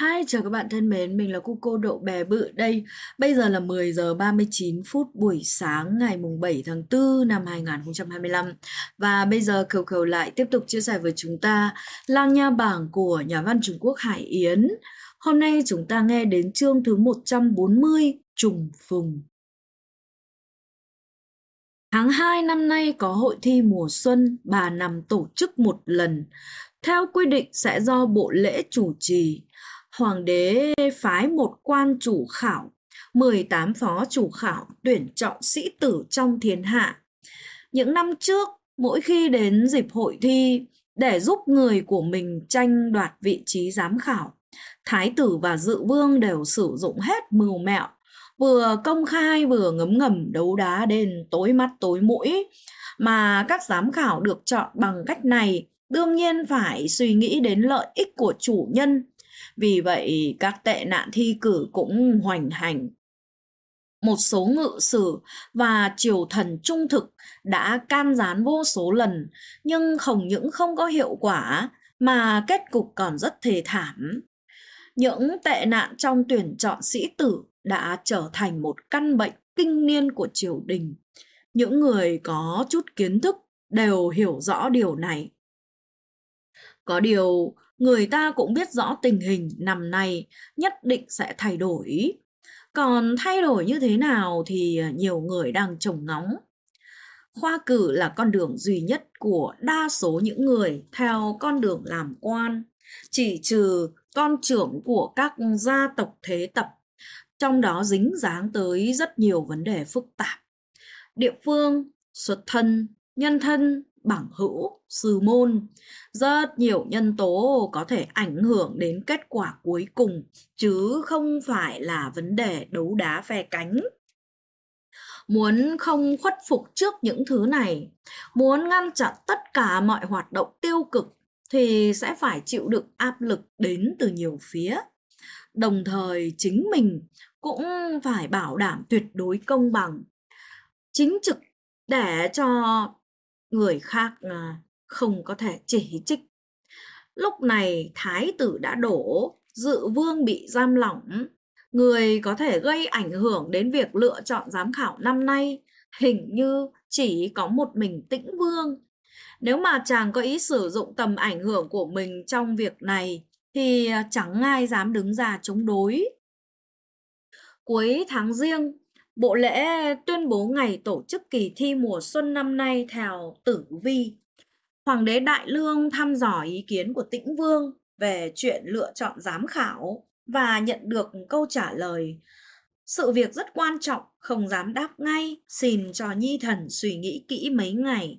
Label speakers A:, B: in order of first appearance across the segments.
A: Hi, chào các bạn thân mến, mình là Cuco Độ Bè Bự đây. Bây giờ là 10 giờ 39 phút buổi sáng ngày mùng 7 tháng 4 năm 2025. Và bây giờ Kiều lại tiếp tục chia sẻ với chúng ta Lang Nha Bảng của nhà văn Trung Quốc Hải Yến. Hôm nay chúng ta nghe đến chương thứ 140, Trùng Phùng. Tháng 2 năm nay có hội thi mùa xuân, 3 năm tổ chức một lần. Theo quy định sẽ do bộ lễ chủ trì. Hoàng đế phái một quan chủ khảo, 18 phó chủ khảo tuyển chọn sĩ tử trong thiên hạ. Những năm trước, mỗi khi đến dịp hội thi, để giúp người của mình tranh đoạt vị trí giám khảo, thái tử và dự vương đều sử dụng hết mưu mẹo, vừa công khai vừa ngấm ngầm đấu đá đến tối mắt tối mũi. Mà các giám khảo được chọn bằng cách này đương nhiên phải suy nghĩ đến lợi ích của chủ nhân. Vì vậy các tệ nạn thi cử cũng hoành hành. Một số ngự sử và triều thần trung thực đã can gián vô số lần, nhưng không những không có hiệu quả mà kết cục còn rất thê thảm. Những tệ nạn trong tuyển chọn sĩ tử đã trở thành một căn bệnh kinh niên của triều đình. Những người có chút kiến thức đều hiểu rõ điều này. Có điều, người ta cũng biết rõ tình hình năm nay nhất định sẽ thay đổi. Còn thay đổi như thế nào thì nhiều người đang trông ngóng. Khoa cử là con đường duy nhất của đa số những người theo con đường làm quan, chỉ trừ con trưởng của các gia tộc thế tập, trong đó dính dáng tới rất nhiều vấn đề phức tạp. Địa phương, xuất thân, nhân thân, bằng hữu, sư môn, rất nhiều nhân tố có thể ảnh hưởng đến kết quả cuối cùng, chứ không phải là vấn đề đấu đá phe cánh. Muốn không khuất phục trước những thứ này, muốn ngăn chặn tất cả mọi hoạt động tiêu cực thì sẽ phải chịu đựng áp lực đến từ nhiều phía. Đồng thời chính mình cũng phải bảo đảm tuyệt đối công bằng, chính trực để cho người khác không có thể chỉ trích. Lúc này thái tử đã đổ, dự vương bị giam lỏng. Người có thể gây ảnh hưởng đến việc lựa chọn giám khảo năm nay hình như chỉ có một mình Tĩnh Vương. Nếu mà chàng có ý sử dụng tầm ảnh hưởng của mình trong việc này thì chẳng ai dám đứng ra chống đối. Cuối tháng Giêng, bộ lễ tuyên bố ngày tổ chức kỳ thi mùa xuân năm nay theo tử vi. Hoàng đế Đại Lương thăm dò ý kiến của Tĩnh Vương về chuyện lựa chọn giám khảo và nhận được câu trả lời. Sự việc rất quan trọng, không dám đáp ngay, xin cho nhi thần suy nghĩ kỹ mấy ngày.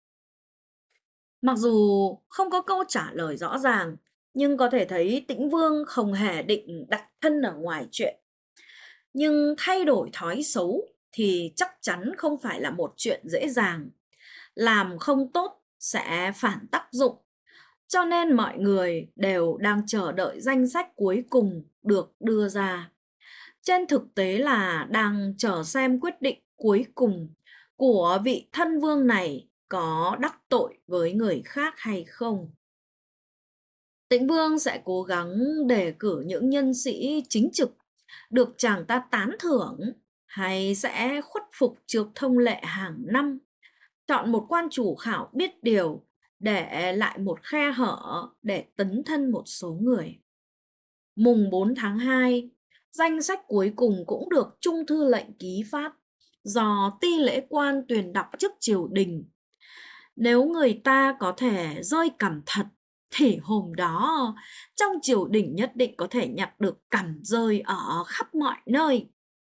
A: Mặc dù không có câu trả lời rõ ràng, nhưng có thể thấy Tĩnh Vương không hề định đặt thân ở ngoài chuyện. Nhưng thay đổi thói xấu thì chắc chắn không phải là một chuyện dễ dàng. Làm không tốt sẽ phản tác dụng. Cho nên mọi người đều đang chờ đợi danh sách cuối cùng được đưa ra. Trên thực tế là đang chờ xem quyết định cuối cùng của vị thân vương này có đắc tội với người khác hay không. Tĩnh Vương sẽ cố gắng đề cử những nhân sĩ chính trực được chàng ta tán thưởng, hay sẽ khuất phục trước thông lệ hàng năm, chọn một quan chủ khảo biết điều, để lại một khe hở để tấn thân một số người. Mùng 4 tháng 2, danh sách cuối cùng cũng được Trung thư lệnh ký phát do ty lễ quan tuyên đọc trước triều đình. Nếu người ta có thể rơi cằm thật thì hôm đó trong triều đình nhất định có thể nhặt được cằm rơi ở khắp mọi nơi.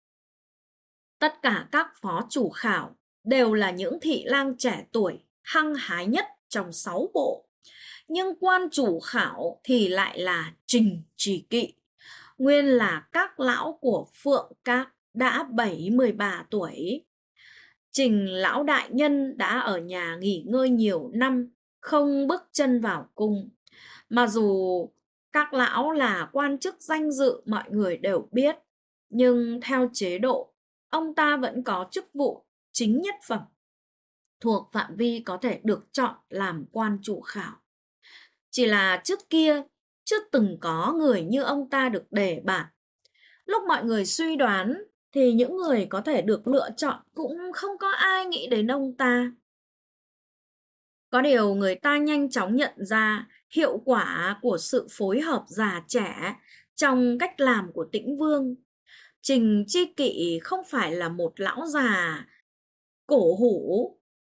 A: Tất cả các phó chủ khảo đều là những thị lang trẻ tuổi, hăng hái nhất trong 6 bộ. Nhưng quan chủ khảo thì lại là Trình Trì Kỵ, nguyên là các lão của Phượng Các, đã 73 tuổi. Trình lão đại nhân đã ở nhà nghỉ ngơi nhiều năm, không bước chân vào cung. Mặc dù các lão là quan chức danh dự mọi người đều biết, nhưng theo chế độ, ông ta vẫn có chức vụ chính nhất phẩm, thuộc phạm vi có thể được chọn làm quan chủ khảo. Chỉ là trước kia, chưa từng có người như ông ta được đề bạt. Lúc mọi người suy đoán thì những người có thể được lựa chọn cũng không có ai nghĩ đến ông ta. Có điều người ta nhanh chóng nhận ra hiệu quả của sự phối hợp già trẻ trong cách làm của Tĩnh Vương. Trình Chi Kỵ không phải là một lão già cổ hủ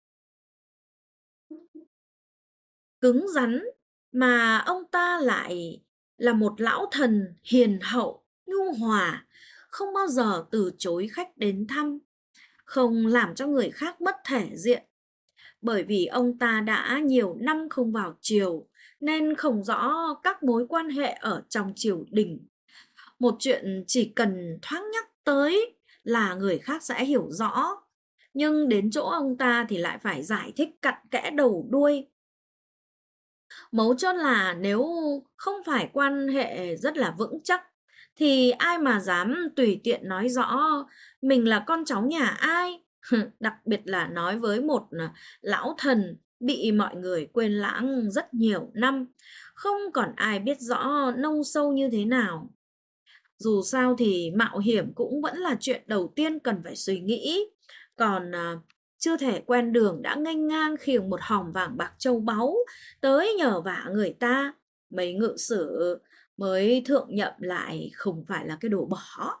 A: cứng rắn, mà ông ta lại là một lão thần hiền hậu, nhu hòa, không bao giờ từ chối khách đến thăm, không làm cho người khác mất thể diện. Bởi vì ông ta đã nhiều năm không vào triều, nên không rõ các mối quan hệ ở trong triều đình. Một chuyện chỉ cần thoáng nhắc tới là người khác sẽ hiểu rõ, nhưng đến chỗ ông ta thì lại phải giải thích cặn kẽ đầu đuôi. Mấu chốt là nếu không phải quan hệ rất là vững chắc thì ai mà dám tùy tiện nói rõ mình là con cháu nhà ai. Đặc biệt là nói với một lão thần bị mọi người quên lãng rất nhiều năm, không còn ai biết rõ nông sâu như thế nào. Dù sao thì mạo hiểm cũng vẫn là chuyện đầu tiên cần phải suy nghĩ. Còn chưa thể quen đường đã nghênh ngang khiêng một hòm vàng bạc châu báu tới nhờ vả người ta, mấy ngự sử mới thượng nhậm lại không phải là cái đồ bỏ.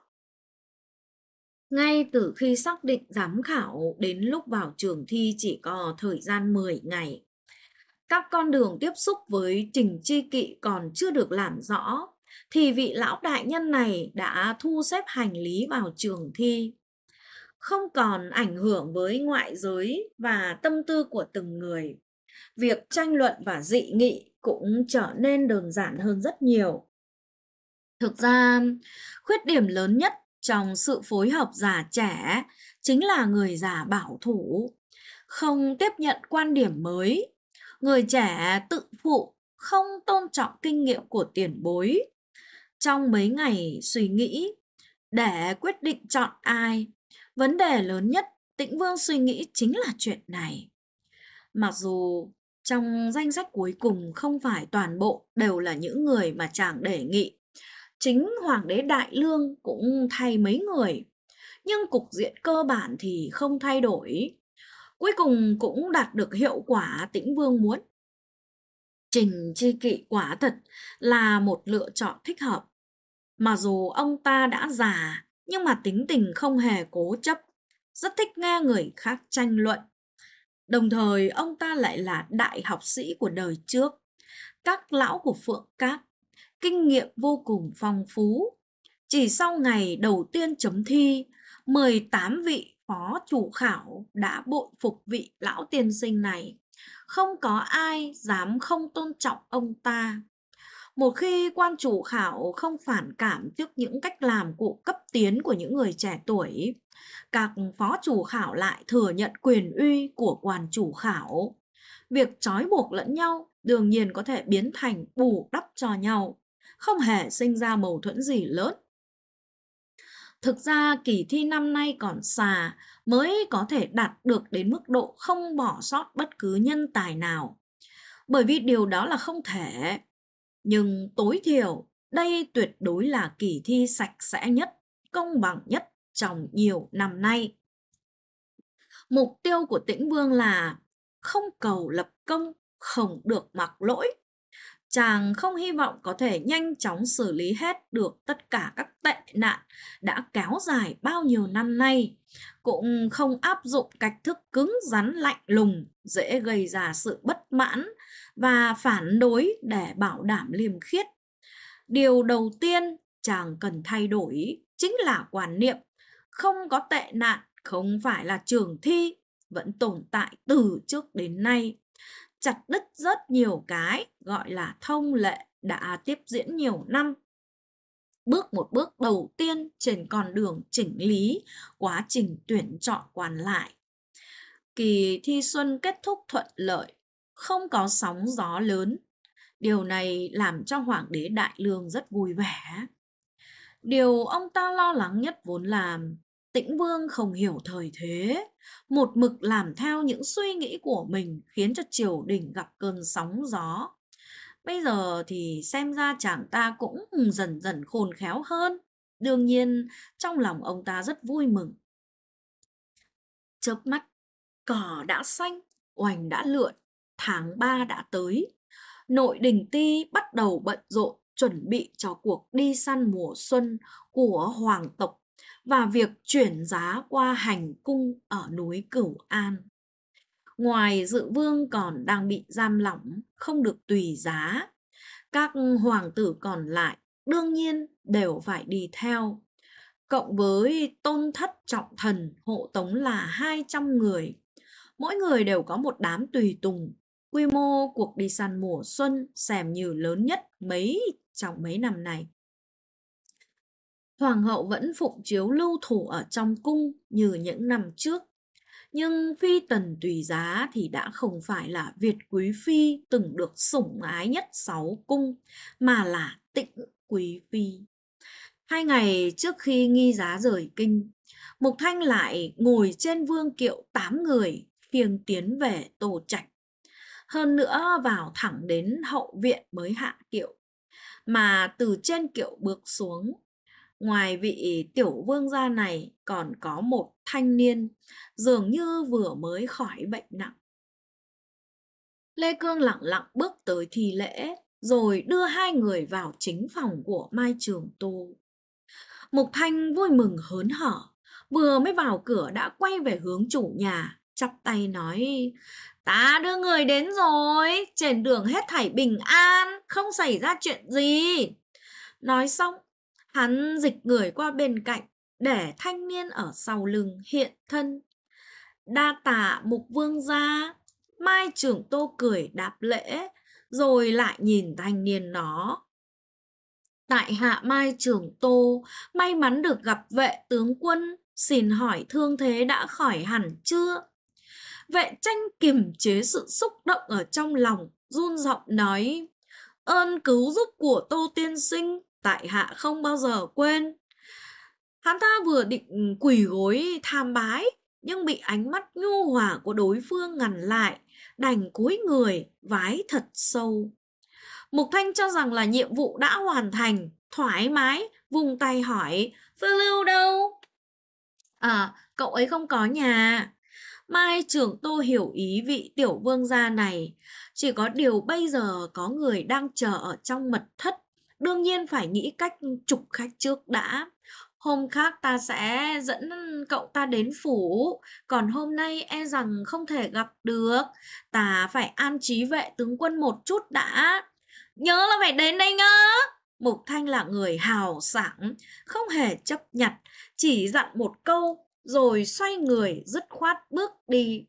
A: Ngay từ khi xác định giám khảo đến lúc vào trường thi chỉ có thời gian 10 ngày. Các con đường tiếp xúc với Trình Chi Kỵ còn chưa được làm rõ, thì vị lão đại nhân này đã thu xếp hành lý vào trường thi. Không còn ảnh hưởng với ngoại giới và tâm tư của từng người, việc tranh luận và dị nghị cũng trở nên đơn giản hơn rất nhiều. Thực ra, khuyết điểm lớn nhất trong sự phối hợp già trẻ chính là người già bảo thủ, không tiếp nhận quan điểm mới. Người trẻ tự phụ, không tôn trọng kinh nghiệm của tiền bối. Trong mấy ngày suy nghĩ để quyết định chọn ai, vấn đề lớn nhất Tĩnh Vương suy nghĩ chính là chuyện này. Mặc dù trong danh sách cuối cùng không phải toàn bộ đều là những người mà chàng đề nghị, chính Hoàng đế Đại Lương cũng thay mấy người, nhưng cục diện cơ bản thì không thay đổi. Cuối cùng cũng đạt được hiệu quả Tĩnh Vương muốn. Trình Chi Kỵ quả thật là một lựa chọn thích hợp. Mặc dù ông ta đã già, nhưng mà tính tình không hề cố chấp, rất thích nghe người khác tranh luận. Đồng thời ông ta lại là đại học sĩ của đời trước, các lão của Phượng Các, kinh nghiệm vô cùng phong phú. Chỉ sau ngày đầu tiên chấm thi, 18 vị phó chủ khảo đã bội phục vị lão tiên sinh này. Không có ai dám không tôn trọng ông ta. Một khi quan chủ khảo không phản cảm trước những cách làm của cấp tiến của những người trẻ tuổi, các phó chủ khảo lại thừa nhận quyền uy của quan chủ khảo. Việc trói buộc lẫn nhau đương nhiên có thể biến thành bù đắp cho nhau, không hề sinh ra mâu thuẫn gì lớn. Thực ra kỳ thi năm nay còn xa mới có thể đạt được đến mức độ không bỏ sót bất cứ nhân tài nào, bởi vì điều đó là không thể. Nhưng tối thiểu, đây tuyệt đối là kỳ thi sạch sẽ nhất, công bằng nhất trong nhiều năm nay. Mục tiêu của Tĩnh Vương là không cầu lập công, không được mặc lỗi. Chàng không hy vọng có thể nhanh chóng xử lý hết được tất cả các tệ nạn đã kéo dài bao nhiêu năm nay, cũng không áp dụng cách thức cứng rắn lạnh lùng, dễ gây ra sự bất mãn và phản đối để bảo đảm liêm khiết. Điều đầu tiên chàng cần thay đổi chính là quan niệm không có tệ nạn không phải là trường thi, vẫn tồn tại từ trước đến nay. Chặt đứt rất nhiều cái gọi là thông lệ đã tiếp diễn nhiều năm. Một bước đầu tiên trên con đường chỉnh lý quá trình tuyển chọn quan lại. Kỳ thi xuân kết thúc thuận lợi, không có sóng gió lớn. Điều này làm cho Hoàng đế Đại Lương rất vui vẻ. Điều ông ta lo lắng nhất vốn là Tĩnh Vương không hiểu thời thế, một mực làm theo những suy nghĩ của mình khiến cho triều đình gặp cơn sóng gió. Bây giờ thì xem ra chàng ta cũng dần dần khôn khéo hơn. Đương nhiên, trong lòng ông ta rất vui mừng. Chớp mắt, cỏ đã xanh, oành đã lượn, tháng 3 đã tới. Nội đình Ti bắt đầu bận rộn chuẩn bị cho cuộc đi săn mùa xuân của hoàng tộc và việc chuyển giá qua hành cung ở núi Cửu An. Ngoài Dự Vương còn đang bị giam lỏng, không được tùy giá, các hoàng tử còn lại đương nhiên đều phải đi theo. Cộng với tôn thất trọng thần hộ tống là 200 người. Mỗi người đều có một đám tùy tùng. Quy mô cuộc đi săn mùa xuân xem như lớn nhất trong mấy năm này. Hoàng hậu vẫn phụng chiếu lưu thủ ở trong cung như những năm trước. Nhưng phi tần tùy giá thì đã không phải là Việt quý phi từng được sủng ái nhất 6 cung, mà là Tĩnh quý phi. 2 ngày trước khi nghi giá rời kinh, Mục Thanh lại ngồi trên vương kiệu 8 người khiêng tiến về Tô Trạch. Hơn nữa vào thẳng đến hậu viện mới hạ kiệu. Mà từ trên kiệu bước xuống, ngoài vị tiểu vương gia này còn có một thanh niên dường như vừa mới khỏi bệnh nặng. Lê Cương lặng lặng bước tới thi lễ, rồi đưa 2 người vào chính phòng của Mai Trường Tô. Mục Thanh vui mừng hớn hở, vừa mới vào cửa đã quay về hướng chủ nhà, chắp tay nói: "Ta đưa người đến rồi, trên đường hết thảy bình an, không xảy ra chuyện gì." Nói xong, hắn dịch người qua bên cạnh, để thanh niên ở sau lưng hiện thân. "Đa tạ Mục vương gia." Mai Trường Tô cười đáp lễ, rồi lại nhìn thanh niên nó: "Tại hạ Mai Trường Tô, may mắn được gặp vệ tướng quân, xin hỏi thương thế đã khỏi hẳn chưa?" Vệ Tranh kiềm chế sự xúc động ở trong lòng, run giọng nói: "Ơn cứu giúp của Tô tiên sinh, tại hạ không bao giờ quên." Hắn ta vừa định quỳ gối tham bái, nhưng bị ánh mắt nhu hòa của đối phương ngăn lại, đành cúi người vái thật sâu. Mục Thanh cho rằng là nhiệm vụ đã hoàn thành, thoải mái vùng tay hỏi: "Phương Lưu đâu?" "À, cậu ấy không có nhà." Mai Trường Tô hiểu ý vị tiểu vương gia này. Chỉ có điều bây giờ có người đang chờ ở trong mật thất, đương nhiên phải nghĩ cách trục khách trước đã. "Hôm khác ta sẽ dẫn cậu ta đến phủ, còn hôm nay e rằng không thể gặp được. Ta phải an trí vệ tướng quân một chút đã." "Nhớ là phải đến đây nhá." Mục Thanh là người hào sảng, không hề chấp nhặt, chỉ dặn một câu rồi xoay người dứt khoát bước đi.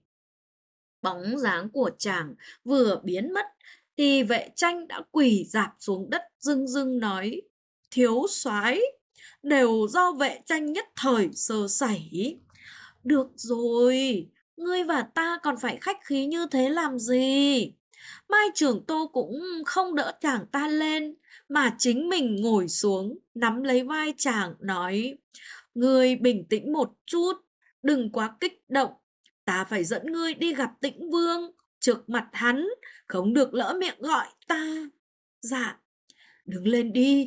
A: Bóng dáng của chàng vừa biến mất thì Vệ Tranh đã quỳ rạp xuống đất rưng rưng nói: "Thiếu soái, đều do Vệ Tranh nhất thời sơ sẩy." "Được rồi, ngươi và ta còn phải khách khí như thế làm gì?" Mai Trường Tô cũng không đỡ chàng ta lên, mà chính mình ngồi xuống, nắm lấy vai chàng nói: "Ngươi bình tĩnh một chút, đừng quá kích động. Ta phải dẫn ngươi đi gặp Tĩnh Vương, trước mặt hắn, không được lỡ miệng gọi ta." "Dạ." "Đứng lên đi."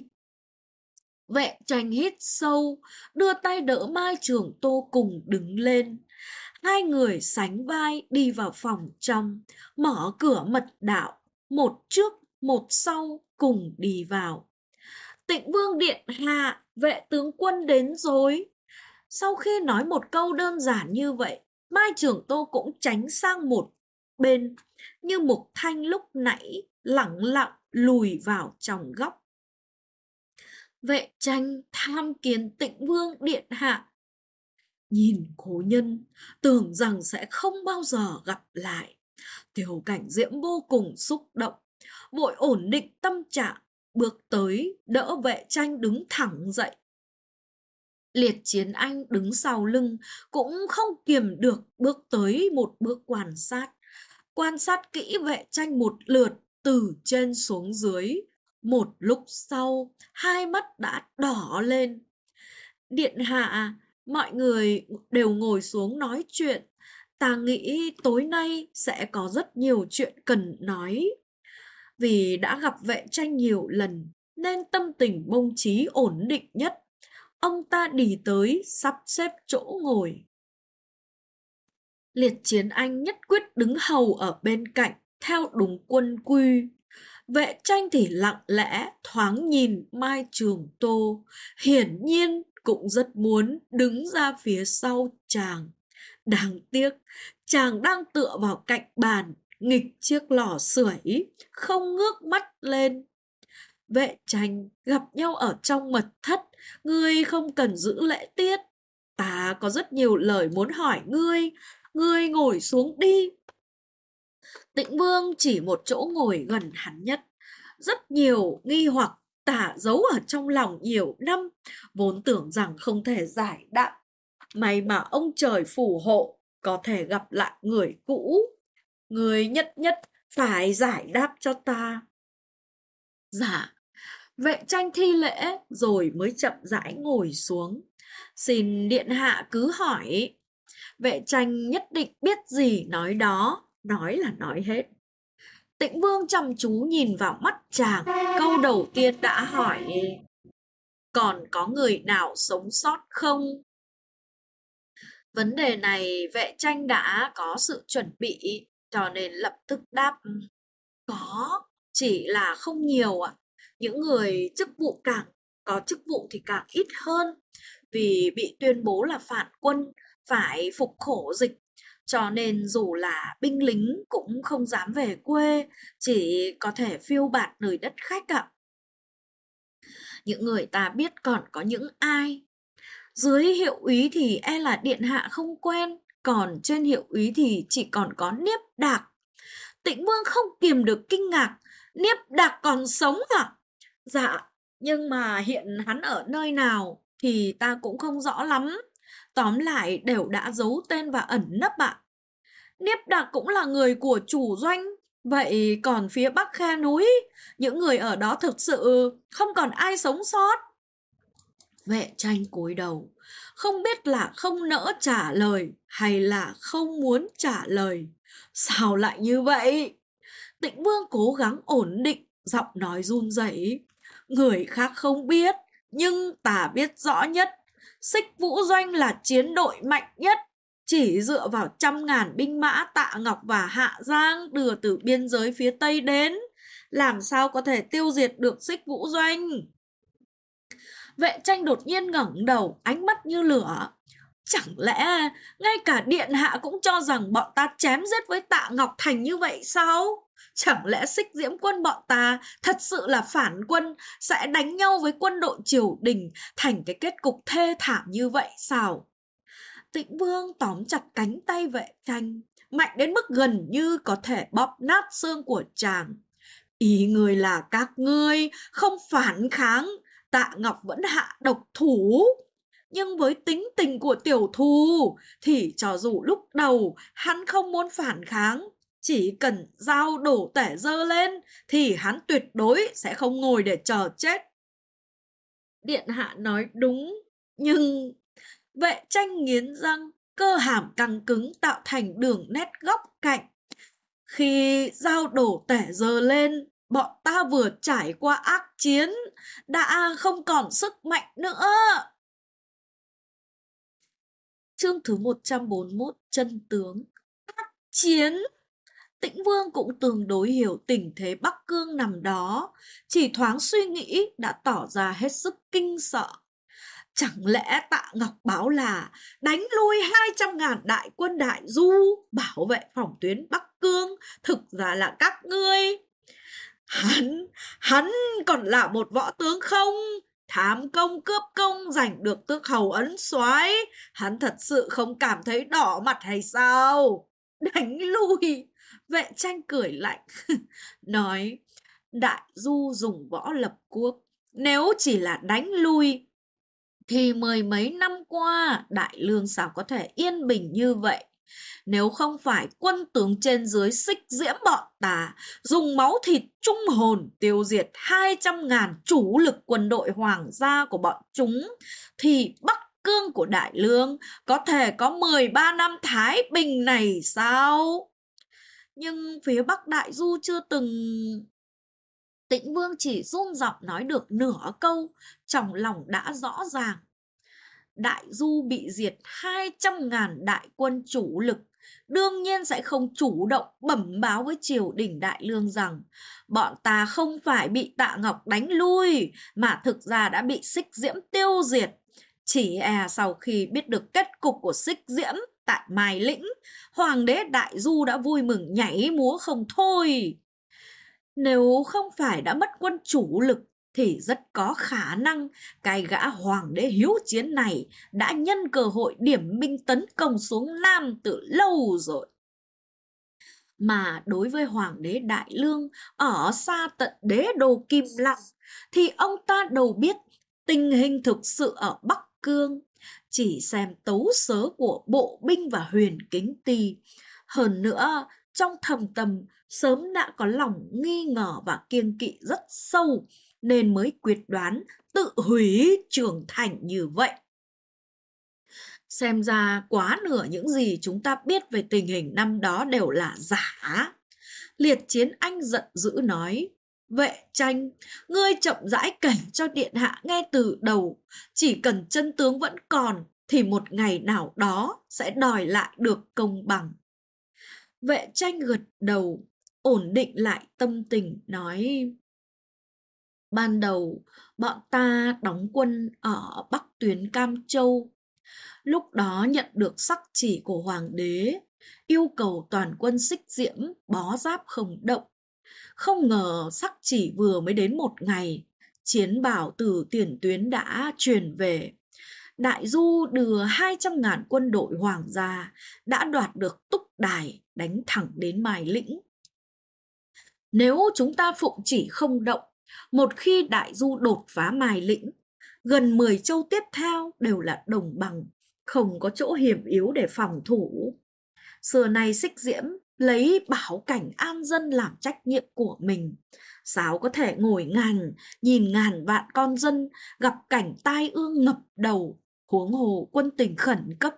A: Vệ Tranh hít sâu, đưa tay đỡ Mai Trường Tô cùng đứng lên. 2 người sánh vai đi vào phòng trong, mở cửa mật đạo, một trước một sau cùng đi vào. "Tịnh Vương điện hạ, vệ tướng quân đến rồi." Sau khi nói một câu đơn giản như vậy, Mai Trường Tô cũng tránh sang một bên, như Mục Thanh lúc nãy lẳng lặng lùi vào trong góc. "Vệ Tranh tham kiến Tịnh Vương điện hạ." Nhìn cố nhân, tưởng rằng sẽ không bao giờ gặp lại. Tiểu Cảnh Diễm vô cùng xúc động, vội ổn định tâm trạng, bước tới đỡ Vệ Tranh đứng thẳng dậy. Liệt Chiến Anh đứng sau lưng cũng không kiềm được, bước tới một bước quan sát kỹ Vệ Tranh một lượt từ trên xuống dưới. Một lúc sau, 2 mắt đã đỏ lên. "Điện hạ, mọi người đều ngồi xuống nói chuyện. Ta nghĩ tối nay sẽ có rất nhiều chuyện cần nói." Vì đã gặp Vệ Tranh nhiều lần nên tâm tình bông trí ổn định nhất. Ông ta đi tới sắp xếp chỗ ngồi. Liệt Chiến Anh nhất quyết đứng hầu ở bên cạnh theo đúng quân quy. Vệ Tranh thì lặng lẽ thoáng nhìn Mai Trường Tô, hiển nhiên cũng rất muốn đứng ra phía sau chàng. Đáng tiếc, chàng đang tựa vào cạnh bàn, nghịch chiếc lò sưởi, không ngước mắt lên. Vệ Tranh, gặp nhau ở trong mật thất, ngươi không cần giữ lễ tiết. Ta có rất nhiều lời muốn hỏi ngươi ngồi xuống đi. Tĩnh Vương chỉ một chỗ ngồi gần hắn nhất. Rất nhiều nghi hoặc tả giấu ở trong lòng nhiều năm, vốn tưởng rằng không thể giải đáp. May mà ông trời phù hộ, có thể gặp lại người cũ. Người nhất nhất phải giải đáp cho ta. Dạ, Vệ Tranh thi lễ rồi mới chậm rãi ngồi xuống. Xin điện hạ cứ hỏi. Vệ Tranh nhất định biết gì nói đó, nói là nói hết. Tĩnh Vương chăm chú nhìn vào mắt chàng, câu đầu tiên đã hỏi: còn có người nào sống sót không? Vấn đề này Vệ Tranh đã có sự chuẩn bị, cho nên lập tức đáp: có, chỉ là không nhiều ạ. Những người chức vụ càng có chức vụ thì càng ít hơn, vì bị tuyên bố là phản quân, phải phục khổ dịch, cho nên dù là binh lính cũng không dám về quê, chỉ có thể phiêu bạt nơi đất khách ạ. Những người ta biết còn có những ai? Dưới hiệu úy thì e là điện hạ không quen, còn trên hiệu úy thì chỉ còn có Niếp Đạc. Tĩnh Vương không kiềm được kinh ngạc: Niếp Đạc còn sống à? Dạ, nhưng mà hiện hắn ở nơi nào thì ta cũng không rõ lắm. Tóm lại đều đã giấu tên và ẩn nấp ạ. Niếp Đạc cũng là người của chủ doanh. Vậy còn phía bắc khe núi, những người ở đó thực sự không còn ai sống sót. Vệ Tranh cúi đầu, không biết là không nỡ trả lời hay là không muốn trả lời. Sao lại như vậy? Tĩnh Vương cố gắng ổn định, giọng nói run rẩy. Người khác không biết, nhưng ta biết rõ nhất. Xích Vũ Doanh là chiến đội mạnh nhất. Chỉ dựa vào 100.000 binh mã Tạ Ngọc và Hạ Giang đưa từ biên giới phía Tây đến, làm sao có thể tiêu diệt được Xích Vũ Doanh? Vệ Tranh đột nhiên ngẩng đầu, ánh mắt như lửa. Chẳng lẽ ngay cả điện hạ cũng cho rằng bọn ta chém giết với Tạ Ngọc thành như vậy sao? Chẳng lẽ Xích Diễm quân bọn ta thật sự là phản quân, sẽ đánh nhau với quân đội triều đình thành cái kết cục thê thảm như vậy sao? Tĩnh Vương tóm chặt cánh tay Vệ Tranh, mạnh đến mức gần như có thể bóp nát xương của chàng. Ý người là các ngươi không phản kháng, Tạ Ngọc vẫn hạ độc thủ. Nhưng với tính tình của tiểu thù thì cho dù lúc đầu hắn không muốn phản kháng, chỉ cần dao đổ tể dơ lên thì hắn tuyệt đối sẽ không ngồi để chờ chết. Điện hạ nói đúng, nhưng... Vệ Tranh nghiến răng, cơ hàm căng cứng tạo thành đường nét góc cạnh. Khi dao đổ tể dơ lên, bọn ta vừa trải qua ác chiến, đã không còn sức mạnh nữa. Chương thứ 141, chân tướng. Ác chiến. Tĩnh Vương cũng tương đối hiểu tình thế Bắc Cương nằm đó, chỉ thoáng suy nghĩ đã tỏ ra hết sức kinh sợ. Chẳng lẽ Tạ Ngọc báo là đánh lui 200.000 đại quân Đại Du bảo vệ phòng tuyến Bắc Cương, thực ra là các ngươi? Hắn còn là một võ tướng không? Tham công cướp công giành được tước hầu ấn soái, hắn thật sự không cảm thấy đỏ mặt hay sao? Đánh lui. Vệ Tranh cười lạnh nói: Đại Du dùng võ lập quốc, nếu chỉ là đánh lui thì mười mấy năm qua Đại Lương sao có thể yên bình như vậy? Nếu không phải quân tướng trên dưới Xích Diễm bọn ta dùng máu thịt trung hồn tiêu diệt 200.000 chủ lực quân đội hoàng gia của bọn chúng, thì Bắc Cương của Đại Lương có thể có 13 năm thái bình này sao? Nhưng phía Bắc Đại Du chưa từng... Tĩnh Vương chỉ run giọng nói được nửa câu, trong lòng đã rõ ràng. Đại Du bị diệt 200.000 đại quân chủ lực, đương nhiên sẽ không chủ động bẩm báo với triều đình Đại Lương rằng bọn ta không phải bị Tạ Ngọc đánh lui, mà thực ra đã bị Xích Diễm tiêu diệt. Chỉ sau khi biết được kết cục của Xích Diễm tại Mai Lĩnh, Hoàng đế Đại Du đã vui mừng nhảy múa không thôi. Nếu không phải đã mất quân chủ lực thì rất có khả năng cái gã hoàng đế hiếu chiến này đã nhân cơ hội điểm binh tấn công xuống Nam từ lâu rồi. Mà đối với Hoàng đế Đại Lương ở xa tận đế đô Kim Lăng thì ông ta đâu biết tình hình thực sự ở Bắc Cương, chỉ xem tấu sớ của bộ binh và Huyền Kính Ty. Hơn nữa, trong thầm tâm sớm đã có lòng nghi ngờ và kiêng kỵ rất sâu, nên mới quyết đoán tự hủy Trường Thành như vậy. Xem ra quá nửa những gì chúng ta biết về tình hình năm đó đều là giả. Liệt Chiến Anh giận dữ nói: Vệ Tranh, ngươi chậm rãi kể cho điện hạ nghe từ đầu. Chỉ cần chân tướng vẫn còn thì một ngày nào đó sẽ đòi lại được công bằng. Vệ Tranh gật đầu, ổn định lại tâm tình, nói: Ban đầu, bọn ta đóng quân ở Bắc tuyến Cam Châu. Lúc đó nhận được sắc chỉ của Hoàng đế, yêu cầu toàn quân Xích Diễm bó giáp không động. Không ngờ sắc chỉ vừa mới đến một ngày, chiến bảo từ tiền tuyến đã truyền về. Đại Du đưa 200.000 quân đội hoàng gia đã đoạt được Túc Đài, đánh thẳng đến Mai Lĩnh. Nếu chúng ta phụng chỉ không động, một khi Đại Du đột phá Mai Lĩnh, gần 10 châu tiếp theo đều là đồng bằng, không có chỗ hiểm yếu để phòng thủ. Xưa nay Xích Diễm lấy bảo cảnh an dân làm trách nhiệm của mình, sao có thể ngồi nhìn ngàn vạn con dân gặp cảnh tai ương ngập đầu, huống hồ quân tình khẩn cấp.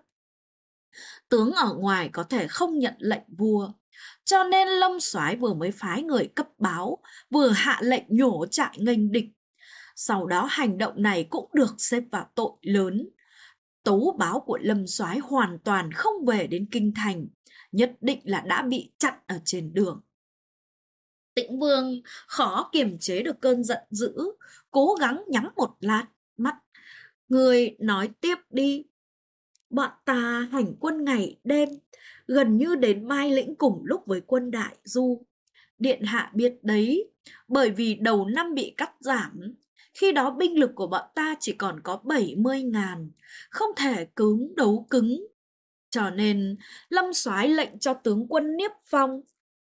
A: Tướng ở ngoài có thể không nhận lệnh vua, cho nên Lâm Soái vừa mới phái người cấp báo, vừa hạ lệnh nhổ trại nghênh địch. Sau đó hành động này cũng được xếp vào tội lớn. Tấu báo của Lâm Soái hoàn toàn không về đến kinh thành, nhất định là đã bị chặn ở trên đường. Tĩnh Vương khó kiềm chế được cơn giận dữ, cố gắng nhắm một lát mắt. Người nói tiếp đi. Bọn ta hành quân ngày đêm, gần như đến Mai Lĩnh cùng lúc với quân Đại Du. Điện hạ biết đấy, bởi vì đầu năm bị cắt giảm, khi đó binh lực của bọn ta chỉ còn có 70.000, không thể cứng đấu cứng. Cho nên Lâm Soái lệnh cho tướng quân Niếp Phong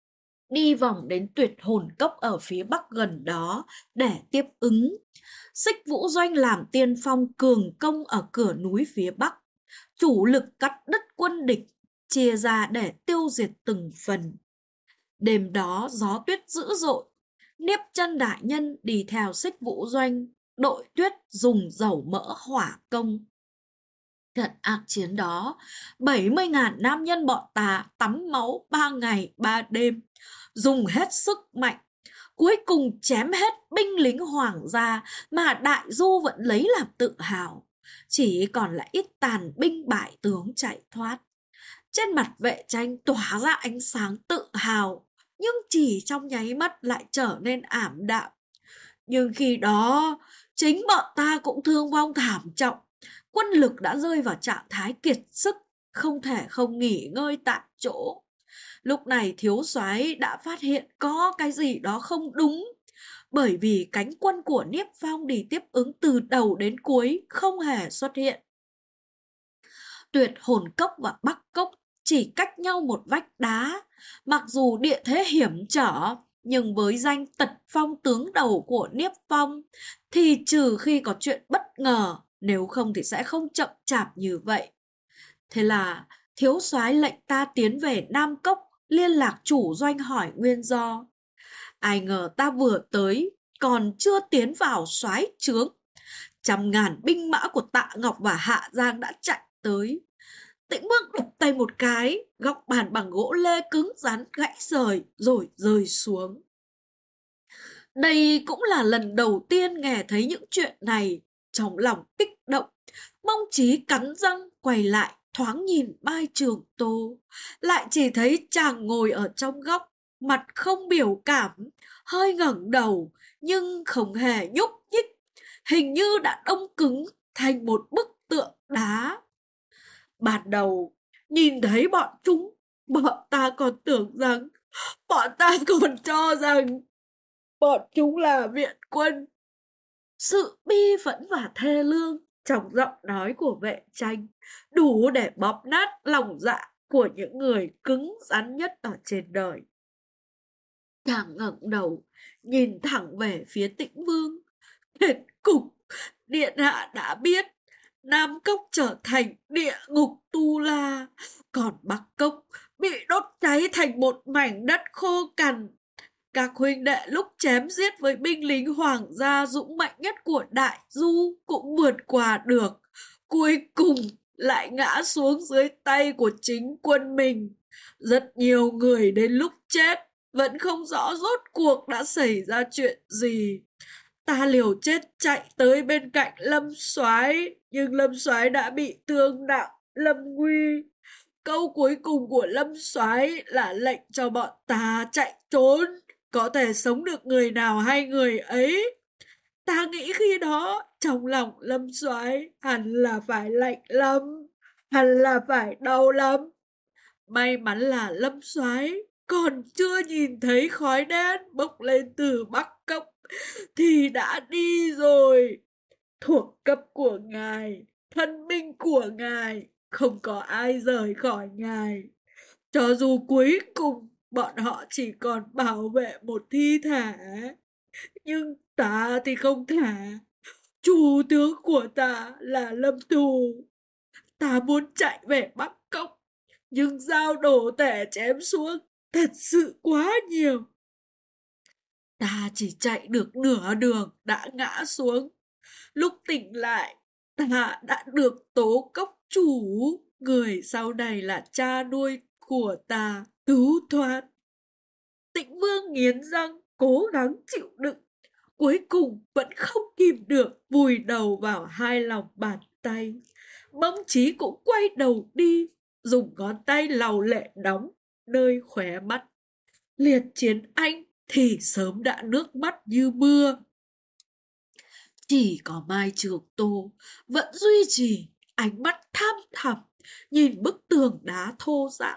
A: đi vòng đến Tuyệt Hồn Cốc ở phía bắc gần đó để tiếp ứng. Xích Vũ Doanh làm tiên phong cường công ở cửa núi phía bắc, chủ lực cắt đứt quân địch, chia ra để tiêu diệt từng phần. Đêm đó gió tuyết dữ dội, Niếp Chân đại nhân đi theo Xích Vũ Doanh, đội tuyết dùng dầu mỡ hỏa công. Trận ác chiến đó, 70.000 nam nhân bọn ta tắm máu 3 ngày 3 đêm, dùng hết sức mạnh. Cuối cùng chém hết binh lính hoàng gia mà Đại Du vẫn lấy làm tự hào. Chỉ còn lại ít tàn binh bại tướng chạy thoát. Trên mặt Vệ Tranh tỏa ra ánh sáng tự hào, nhưng chỉ trong nháy mắt lại trở nên ảm đạm. Nhưng khi đó, chính bọn ta cũng thương vong thảm trọng. Quân lực đã rơi vào trạng thái kiệt sức, không thể không nghỉ ngơi tại chỗ. Lúc này thiếu soái đã phát hiện có cái gì đó không đúng, bởi vì cánh quân của Niếp Phong đi tiếp ứng từ đầu đến cuối không hề xuất hiện. Tuyệt Hồn Cốc và Bắc Cốc chỉ cách nhau một vách đá, mặc dù địa thế hiểm trở, nhưng với danh Tật Phong tướng đầu của Niếp Phong thì trừ khi có chuyện bất ngờ, nếu không thì sẽ không chậm chạp như vậy. Thế là thiếu soái lệnh ta tiến về Nam Cốc, liên lạc chủ doanh hỏi nguyên do. Ai ngờ ta vừa tới, còn chưa tiến vào soái trướng, 100.000 binh mã của Tạ Ngọc và Hạ Giang đã chạy tới. Tĩnh Vương đập tay một cái, góc bàn bằng gỗ lê cứng rắn gãy rời rồi rơi xuống. Đây cũng là lần đầu tiên nghe thấy những chuyện này, trong lòng kích động. Mông Chí cắn răng quay lại thoáng nhìn Mai Trường Tô, lại chỉ thấy chàng ngồi ở trong góc, mặt không biểu cảm, hơi ngẩng đầu nhưng không hề nhúc nhích, hình như đã đông cứng thành một bức tượng đá. Ban đầu nhìn thấy bọn chúng, bọn ta còn cho rằng bọn chúng là viện quân. Sự bi phẫn và thê lương trong giọng nói của Vệ Tranh đủ để bóp nát lòng dạ của những người cứng rắn nhất ở trên đời. Chàng ngẩng đầu nhìn thẳng về phía Tĩnh Vương. Kết cục điện hạ đã biết, Nam Cốc trở thành địa ngục tu la, còn Bắc Cốc bị đốt cháy thành một mảnh đất khô cằn. Các huynh đệ lúc chém giết với binh lính hoàng gia dũng mạnh nhất của Đại Du cũng vượt qua được, cuối cùng lại ngã xuống dưới tay của chính quân mình. Rất nhiều người đến lúc chết vẫn không rõ rốt cuộc đã xảy ra chuyện gì. Ta liều chết chạy tới bên cạnh Lâm Soái, nhưng Lâm Soái đã bị thương nặng, lâm nguy. Câu cuối cùng của Lâm Soái là lệnh cho bọn ta chạy trốn, có thể sống được người nào hay người ấy. Ta nghĩ khi đó trong lòng Lâm Soái hẳn là phải lạnh lắm, hẳn là phải đau lắm. May mắn là Lâm Soái còn chưa nhìn thấy khói đen bốc lên từ Bắc Cốc thì đã đi rồi. Thuộc cấp của ngài, thân binh của ngài, không có ai rời khỏi ngài. Cho dù cuối cùng bọn họ chỉ còn bảo vệ một thi thể, nhưng ta thì không thể. Chủ tướng của ta là Lâm Thù. Ta muốn chạy về Bắc Cốc, nhưng dao đổ tể chém xuống thật sự quá nhiều. Ta chỉ chạy được nửa đường đã ngã xuống. Lúc tỉnh lại, ta đã được Tố Cốc chủ, người sau này là cha nuôi của ta, cứu thoát. Tĩnh Vương nghiến răng, cố gắng chịu đựng. Cuối cùng vẫn không kìm được, vùi đầu vào hai lòng bàn tay. Mông Chí cũng quay đầu đi, dùng ngón tay lau lệ đóng nơi khóe mắt. Liệt Chiến Anh thì sớm đã nước mắt như mưa. Chỉ có Mai Trường Tô vẫn duy trì ánh mắt thăm thẳm nhìn bức tường đá thô ráp.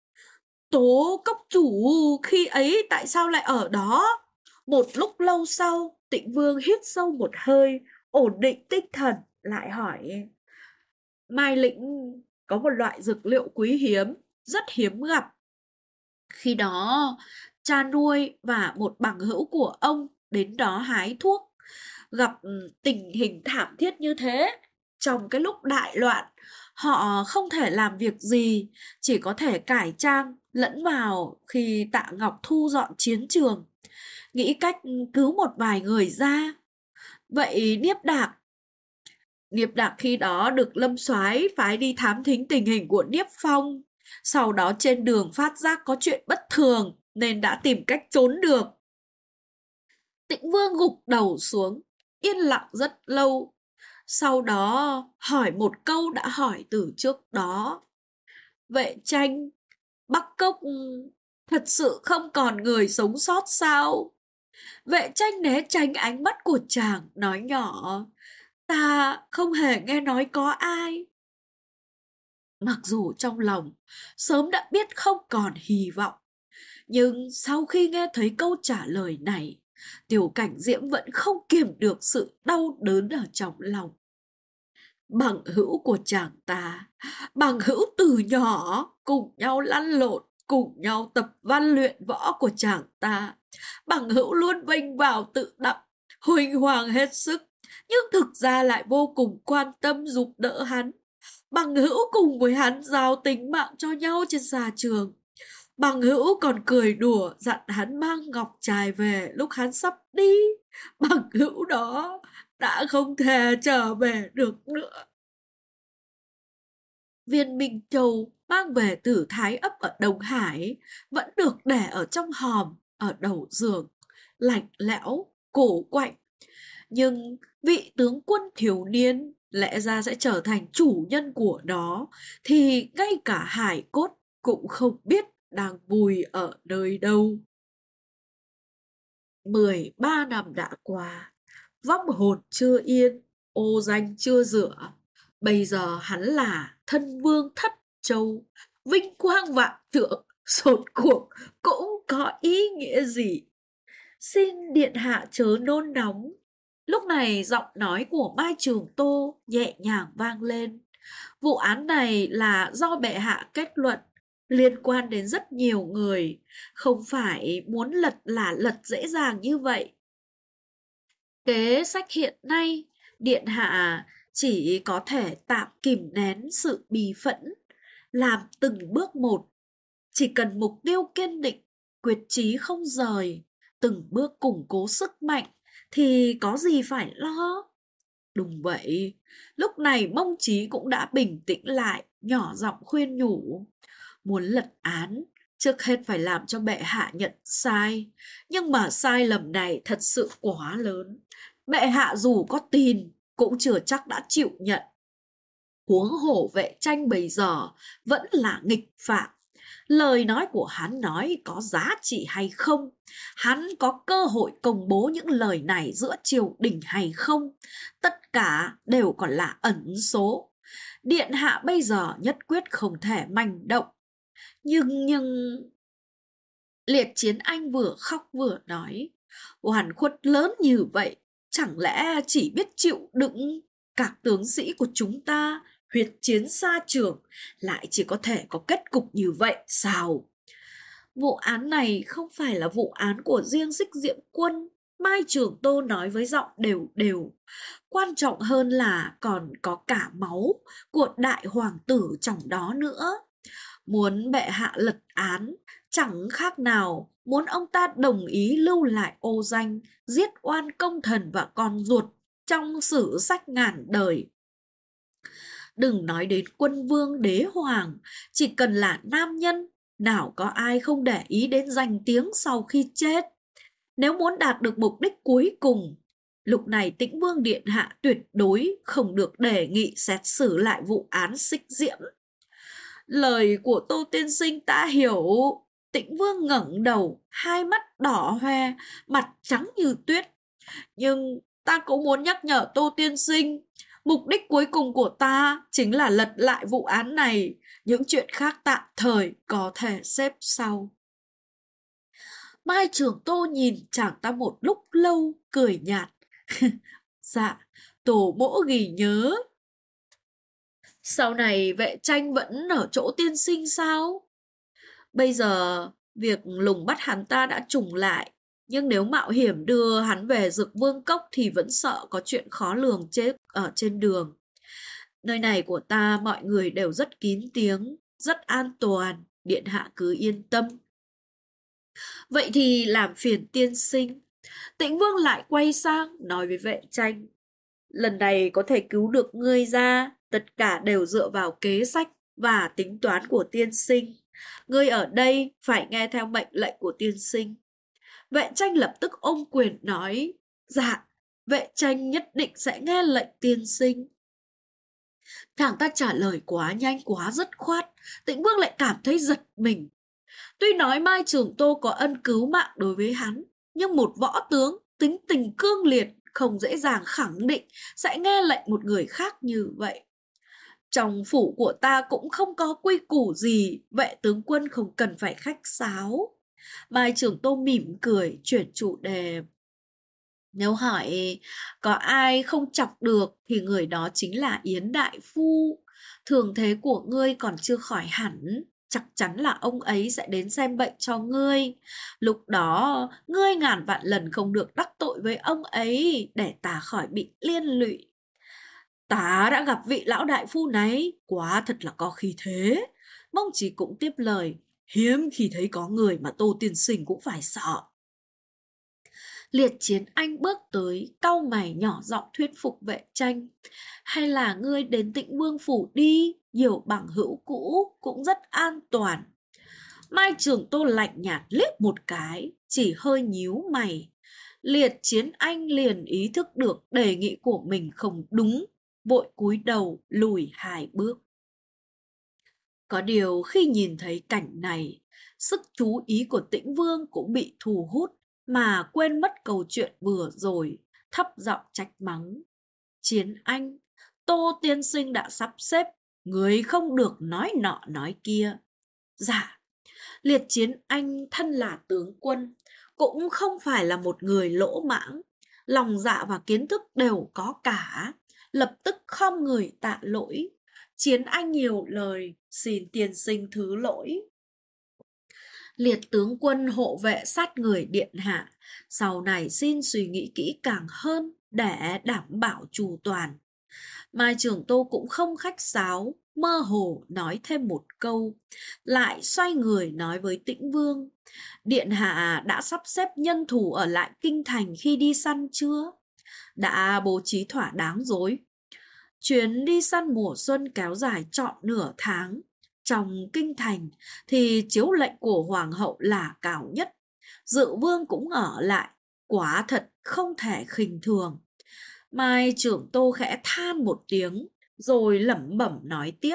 A: Tố Cốc chủ khi ấy tại sao lại ở đó? Một lúc lâu sau, Tĩnh Vương hít sâu một hơi, ổn định tinh thần, lại hỏi. Mai Lĩnh có một loại dược liệu quý hiếm, rất hiếm gặp. Khi đó, cha nuôi và một bằng hữu của ông đến đó hái thuốc. Gặp tình hình thảm thiết như thế, trong cái lúc đại loạn, họ không thể làm việc gì, chỉ có thể cải trang lẫn vào khi Tạ Ngọc thu dọn chiến trường, nghĩ cách cứu một vài người ra. Vậy Niếp Đạc khi đó được Lâm Soái phái đi thám thính tình hình của Niếp Phong, sau đó trên đường phát giác có chuyện bất thường nên đã tìm cách trốn được. Tĩnh Vương gục đầu xuống, yên lặng rất lâu, sau đó hỏi một câu đã hỏi từ trước đó. Vệ Tranh, Bắc Cốc thật sự không còn người sống sót sao? Vệ Tranh né tránh ánh mắt của chàng, nói nhỏ. Ta không hề nghe nói có ai. Mặc dù trong lòng sớm đã biết không còn hy vọng, nhưng sau khi nghe thấy câu trả lời này, Tiểu Cảnh Diễm vẫn không kiềm được sự đau đớn ở trong lòng. Bằng hữu của chàng ta, bằng hữu từ nhỏ, cùng nhau lăn lộn, cùng nhau tập văn luyện võ của chàng ta, bằng hữu luôn vênh vào tự đặng, huỳnh hoàng hết sức, nhưng thực ra lại vô cùng quan tâm giúp đỡ hắn. Bằng hữu cùng với hắn giao tính mạng cho nhau trên xa trường. Bằng hữu còn cười đùa dặn hắn mang ngọc trai về lúc hắn sắp đi. Bằng hữu đó đã không thể trở về được nữa. Viên Minh Châu mang về từ Thái Ấp ở Đông Hải vẫn được để ở trong hòm ở đầu giường. lạnh lẽo, cổ quạnh. Nhưng vị tướng quân thiếu niên lẽ ra sẽ trở thành chủ nhân của nó, thì ngay cả hải cốt cũng không biết đang vùi ở nơi đâu. 13 năm đã qua, vong hồn chưa yên, ô danh chưa rửa. Bây giờ hắn là thân vương Thất Châu, vinh quang vạn trượng, rốt cuộc cũng có ý nghĩa gì? Xin điện hạ chớ nôn nóng. Lúc này giọng nói của Mai Trường Tô nhẹ nhàng vang lên. Vụ án này là do bệ hạ kết luận, liên quan đến rất nhiều người, không phải muốn lật là lật dễ dàng như vậy. Kế sách hiện nay, điện hạ chỉ có thể tạm kìm nén sự bí phẫn, làm từng bước một. Chỉ cần mục tiêu kiên định, quyết chí không rời, từng bước củng cố sức mạnh, thì có gì phải lo. Đúng vậy, lúc này Mông Chí cũng đã bình tĩnh lại, nhỏ giọng khuyên nhủ. Muốn lật án, trước hết phải làm cho bệ hạ nhận sai. Nhưng mà sai lầm này thật sự quá lớn. Bệ hạ dù có tin, cũng chưa chắc đã chịu nhận. Huống hổ Vệ Tranh bây giờ vẫn là nghịch phạm. Lời nói của hắn nói có giá trị hay không? Hắn có cơ hội công bố những lời này giữa triều đình hay không? Tất cả đều còn là ẩn số. Điện hạ bây giờ nhất quyết không thể manh động. Nhưng... Liệt Chiến Anh vừa khóc vừa nói. Oan khuất lớn như vậy, chẳng lẽ chỉ biết chịu đựng? Các tướng sĩ của chúng ta huyết chiến xa trường lại chỉ có thể có kết cục như vậy sao? Vụ án này không phải là vụ án của riêng Xích Diệm Quân, Mai Trường Tô nói với giọng đều đều. Quan trọng hơn là còn có cả máu của đại hoàng tử trong đó nữa. Muốn bệ hạ lật án, chẳng khác nào muốn ông ta đồng ý lưu lại ô danh, giết oan công thần và con ruột trong sử sách ngàn đời. Đừng nói đến quân vương đế hoàng, chỉ cần là nam nhân, nào có ai không để ý đến danh tiếng sau khi chết. Nếu muốn đạt được mục đích cuối cùng, lúc này Tĩnh Vương Điện Hạ tuyệt đối không được đề nghị xét xử lại vụ án Xích Diễm. Lời của Tô tiên sinh ta hiểu. Tĩnh Vương ngẩng đầu, hai mắt đỏ hoe, mặt trắng như tuyết. Nhưng ta cũng muốn nhắc nhở Tô tiên sinh, mục đích cuối cùng của ta chính là lật lại vụ án này. Những chuyện khác tạm thời có thể xếp sau. Mai Trường Tô nhìn chàng ta một lúc lâu, cười nhạt. Dạ, tổ mỗ ghi nhớ. Sau này Vệ Tranh vẫn ở chỗ tiên sinh sao? Bây giờ việc lùng bắt hắn ta đã trùng lại, nhưng nếu mạo hiểm đưa hắn về Dực Vương Cốc thì vẫn sợ có chuyện khó lường chết ở trên đường. Nơi này của ta mọi người đều rất kín tiếng, rất an toàn, điện hạ cứ yên tâm. Vậy thì làm phiền tiên sinh. Tĩnh Vương lại quay sang nói với Vệ Tranh. Lần này có thể cứu được ngươi ra, tất cả đều dựa vào kế sách và tính toán của tiên sinh. Ngươi ở đây phải nghe theo mệnh lệnh của tiên sinh. Vệ Tranh lập tức ôm quyền nói. Dạ, Vệ Tranh nhất định sẽ nghe lệnh tiên sinh. Chàng ta trả lời quá nhanh quá dứt khoát, Tĩnh Vương lại cảm thấy giật mình. Tuy nói Mai Trường Tô có ân cứu mạng đối với hắn, nhưng một võ tướng tính tình cương liệt không dễ dàng khẳng định sẽ nghe lệnh một người khác như vậy. Trong phủ của ta cũng không có quy củ gì, Vệ tướng quân không cần phải khách sáo. Mai Trường Tô mỉm cười chuyển chủ đề. Nếu hỏi có ai không chọc được thì người đó chính là Yến Đại Phu. Thường thế của ngươi còn chưa khỏi hẳn, chắc chắn là ông ấy sẽ đến xem bệnh cho ngươi. Lúc đó ngươi ngàn vạn lần không được đắc tội với ông ấy để ta khỏi bị liên lụy. Ta đã gặp vị lão đại phu này, quá thật là có khí thế. Mông Chỉ cũng tiếp lời, hiếm khi thấy có người mà Tô tiên sinh cũng phải sợ. Liệt Chiến Anh bước tới, cau mày nhỏ giọng thuyết phục Vệ Tranh. Hay là ngươi đến Tĩnh Vương phủ đi, nhiều bằng hữu cũ cũng rất an toàn. Mai Trường Tô lạnh nhạt liếc một cái, chỉ hơi nhíu mày. Liệt Chiến Anh liền ý thức được đề nghị của mình không đúng, vội cúi đầu lùi 2 bước. Có điều khi nhìn thấy cảnh này, sức chú ý của Tĩnh Vương cũng bị thu hút mà quên mất câu chuyện vừa rồi, thấp giọng trách mắng. Chiến Anh, Tô tiên sinh đã sắp xếp, người không được nói nọ nói kia. Dạ, Liệt Chiến Anh thân là tướng quân, cũng không phải là một người lỗ mãng, lòng dạ và kiến thức đều có cả, lập tức khom người tạ lỗi. Chiến Anh nhiều lời, xin tiên sinh thứ lỗi. Liệt tướng quân hộ vệ sát người điện hạ, sau này xin suy nghĩ kỹ càng hơn để đảm bảo chu toàn. Mai Trường Tô cũng không khách sáo, mơ hồ nói thêm một câu, lại xoay người nói với Tĩnh Vương. Điện hạ đã sắp xếp nhân thủ ở lại kinh thành khi đi săn chưa? Đã bố trí thỏa đáng rồi. Chuyến đi săn mùa xuân kéo dài trọn nửa tháng. Trong kinh thành thì chiếu lệnh của hoàng hậu là cao nhất. Dự vương cũng ở lại, quả thật không thể khinh thường. Mai Trưởng Tô khẽ than một tiếng, rồi lẩm bẩm nói tiếp.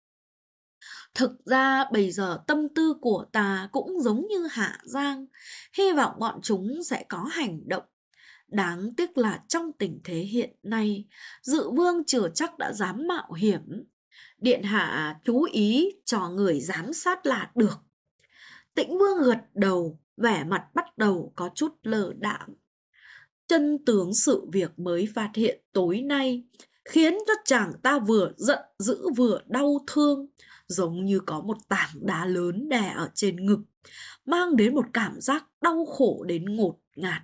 A: Thực ra bây giờ tâm tư của ta cũng giống như Hạ Giang, hy vọng bọn chúng sẽ có hành động. Đáng tiếc là trong tình thế hiện nay, Dự vương chưa chắc đã dám mạo hiểm. Điện hạ chú ý cho người giám sát là được. Tĩnh Vương gật đầu, vẻ mặt bắt đầu có chút lờ đãng. Chân tướng sự việc mới phát hiện tối nay khiến cho chàng ta vừa giận dữ vừa đau thương, giống như có một tảng đá lớn đè ở trên ngực, mang đến một cảm giác đau khổ đến ngột ngạt.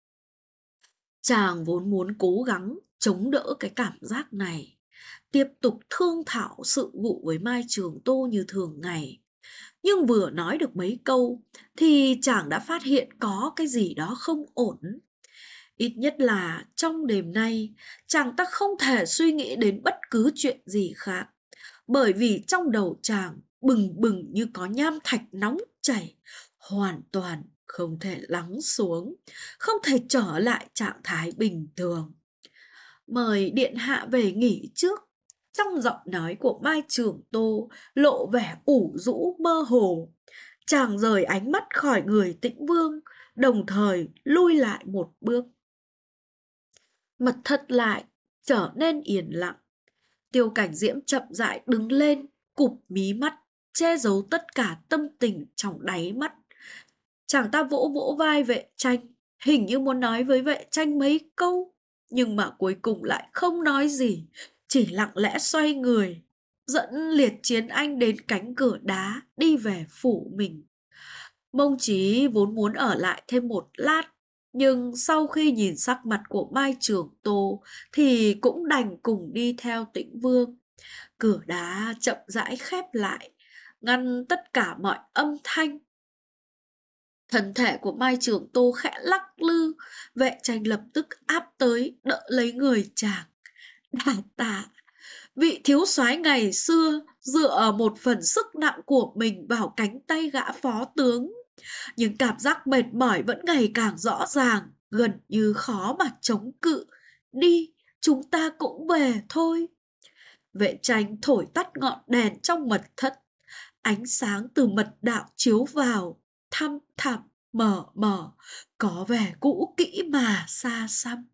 A: Chàng vốn muốn cố gắng chống đỡ cái cảm giác này, tiếp tục thương thảo sự vụ với Mai Trường Tô như thường ngày. Nhưng vừa nói được mấy câu thì chàng đã phát hiện có cái gì đó không ổn. Ít nhất là trong đêm nay, chàng ta không thể suy nghĩ đến bất cứ chuyện gì khác, bởi vì trong đầu chàng bừng bừng như có nham thạch nóng chảy, hoàn toàn không thể lắng xuống, không thể trở lại trạng thái bình thường. Mời điện hạ về nghỉ trước. Trong giọng nói của Mai Trường Tô lộ vẻ ủ rũ mơ hồ. Chàng rời ánh mắt khỏi người Tĩnh Vương, đồng thời lui lại một bước. Mật thất lại trở nên yên lặng. Tiêu Cảnh Diễm chậm rãi đứng lên, cụp mí mắt, che giấu tất cả tâm tình trong đáy mắt. Chàng ta vỗ vỗ vai Vệ Tranh, hình như muốn nói với Vệ Tranh mấy câu, nhưng mà cuối cùng lại không nói gì, chỉ lặng lẽ xoay người, dẫn Liệt Chiến Anh đến cánh cửa đá đi về phủ mình. Mông Chí vốn muốn ở lại thêm một lát, nhưng sau khi nhìn sắc mặt của Mai Trường Tô thì cũng đành cùng đi theo Tĩnh Vương. Cửa đá chậm rãi khép lại, ngăn tất cả mọi âm thanh. Thân thể của Mai Trường Tô khẽ lắc lư, Vệ Tranh lập tức áp tới đỡ lấy người chàng. Đà tạ, vị thiếu soái ngày xưa dựa một phần sức nặng của mình vào cánh tay gã phó tướng, nhưng cảm giác mệt mỏi vẫn ngày càng rõ ràng, gần như khó mà chống cự. Đi, chúng ta cũng về thôi. Vệ Tranh thổi tắt ngọn đèn trong mật thất. Ánh sáng từ mật đạo chiếu vào, thăm thẳm, mờ mờ, có vẻ cũ kỹ mà xa xăm.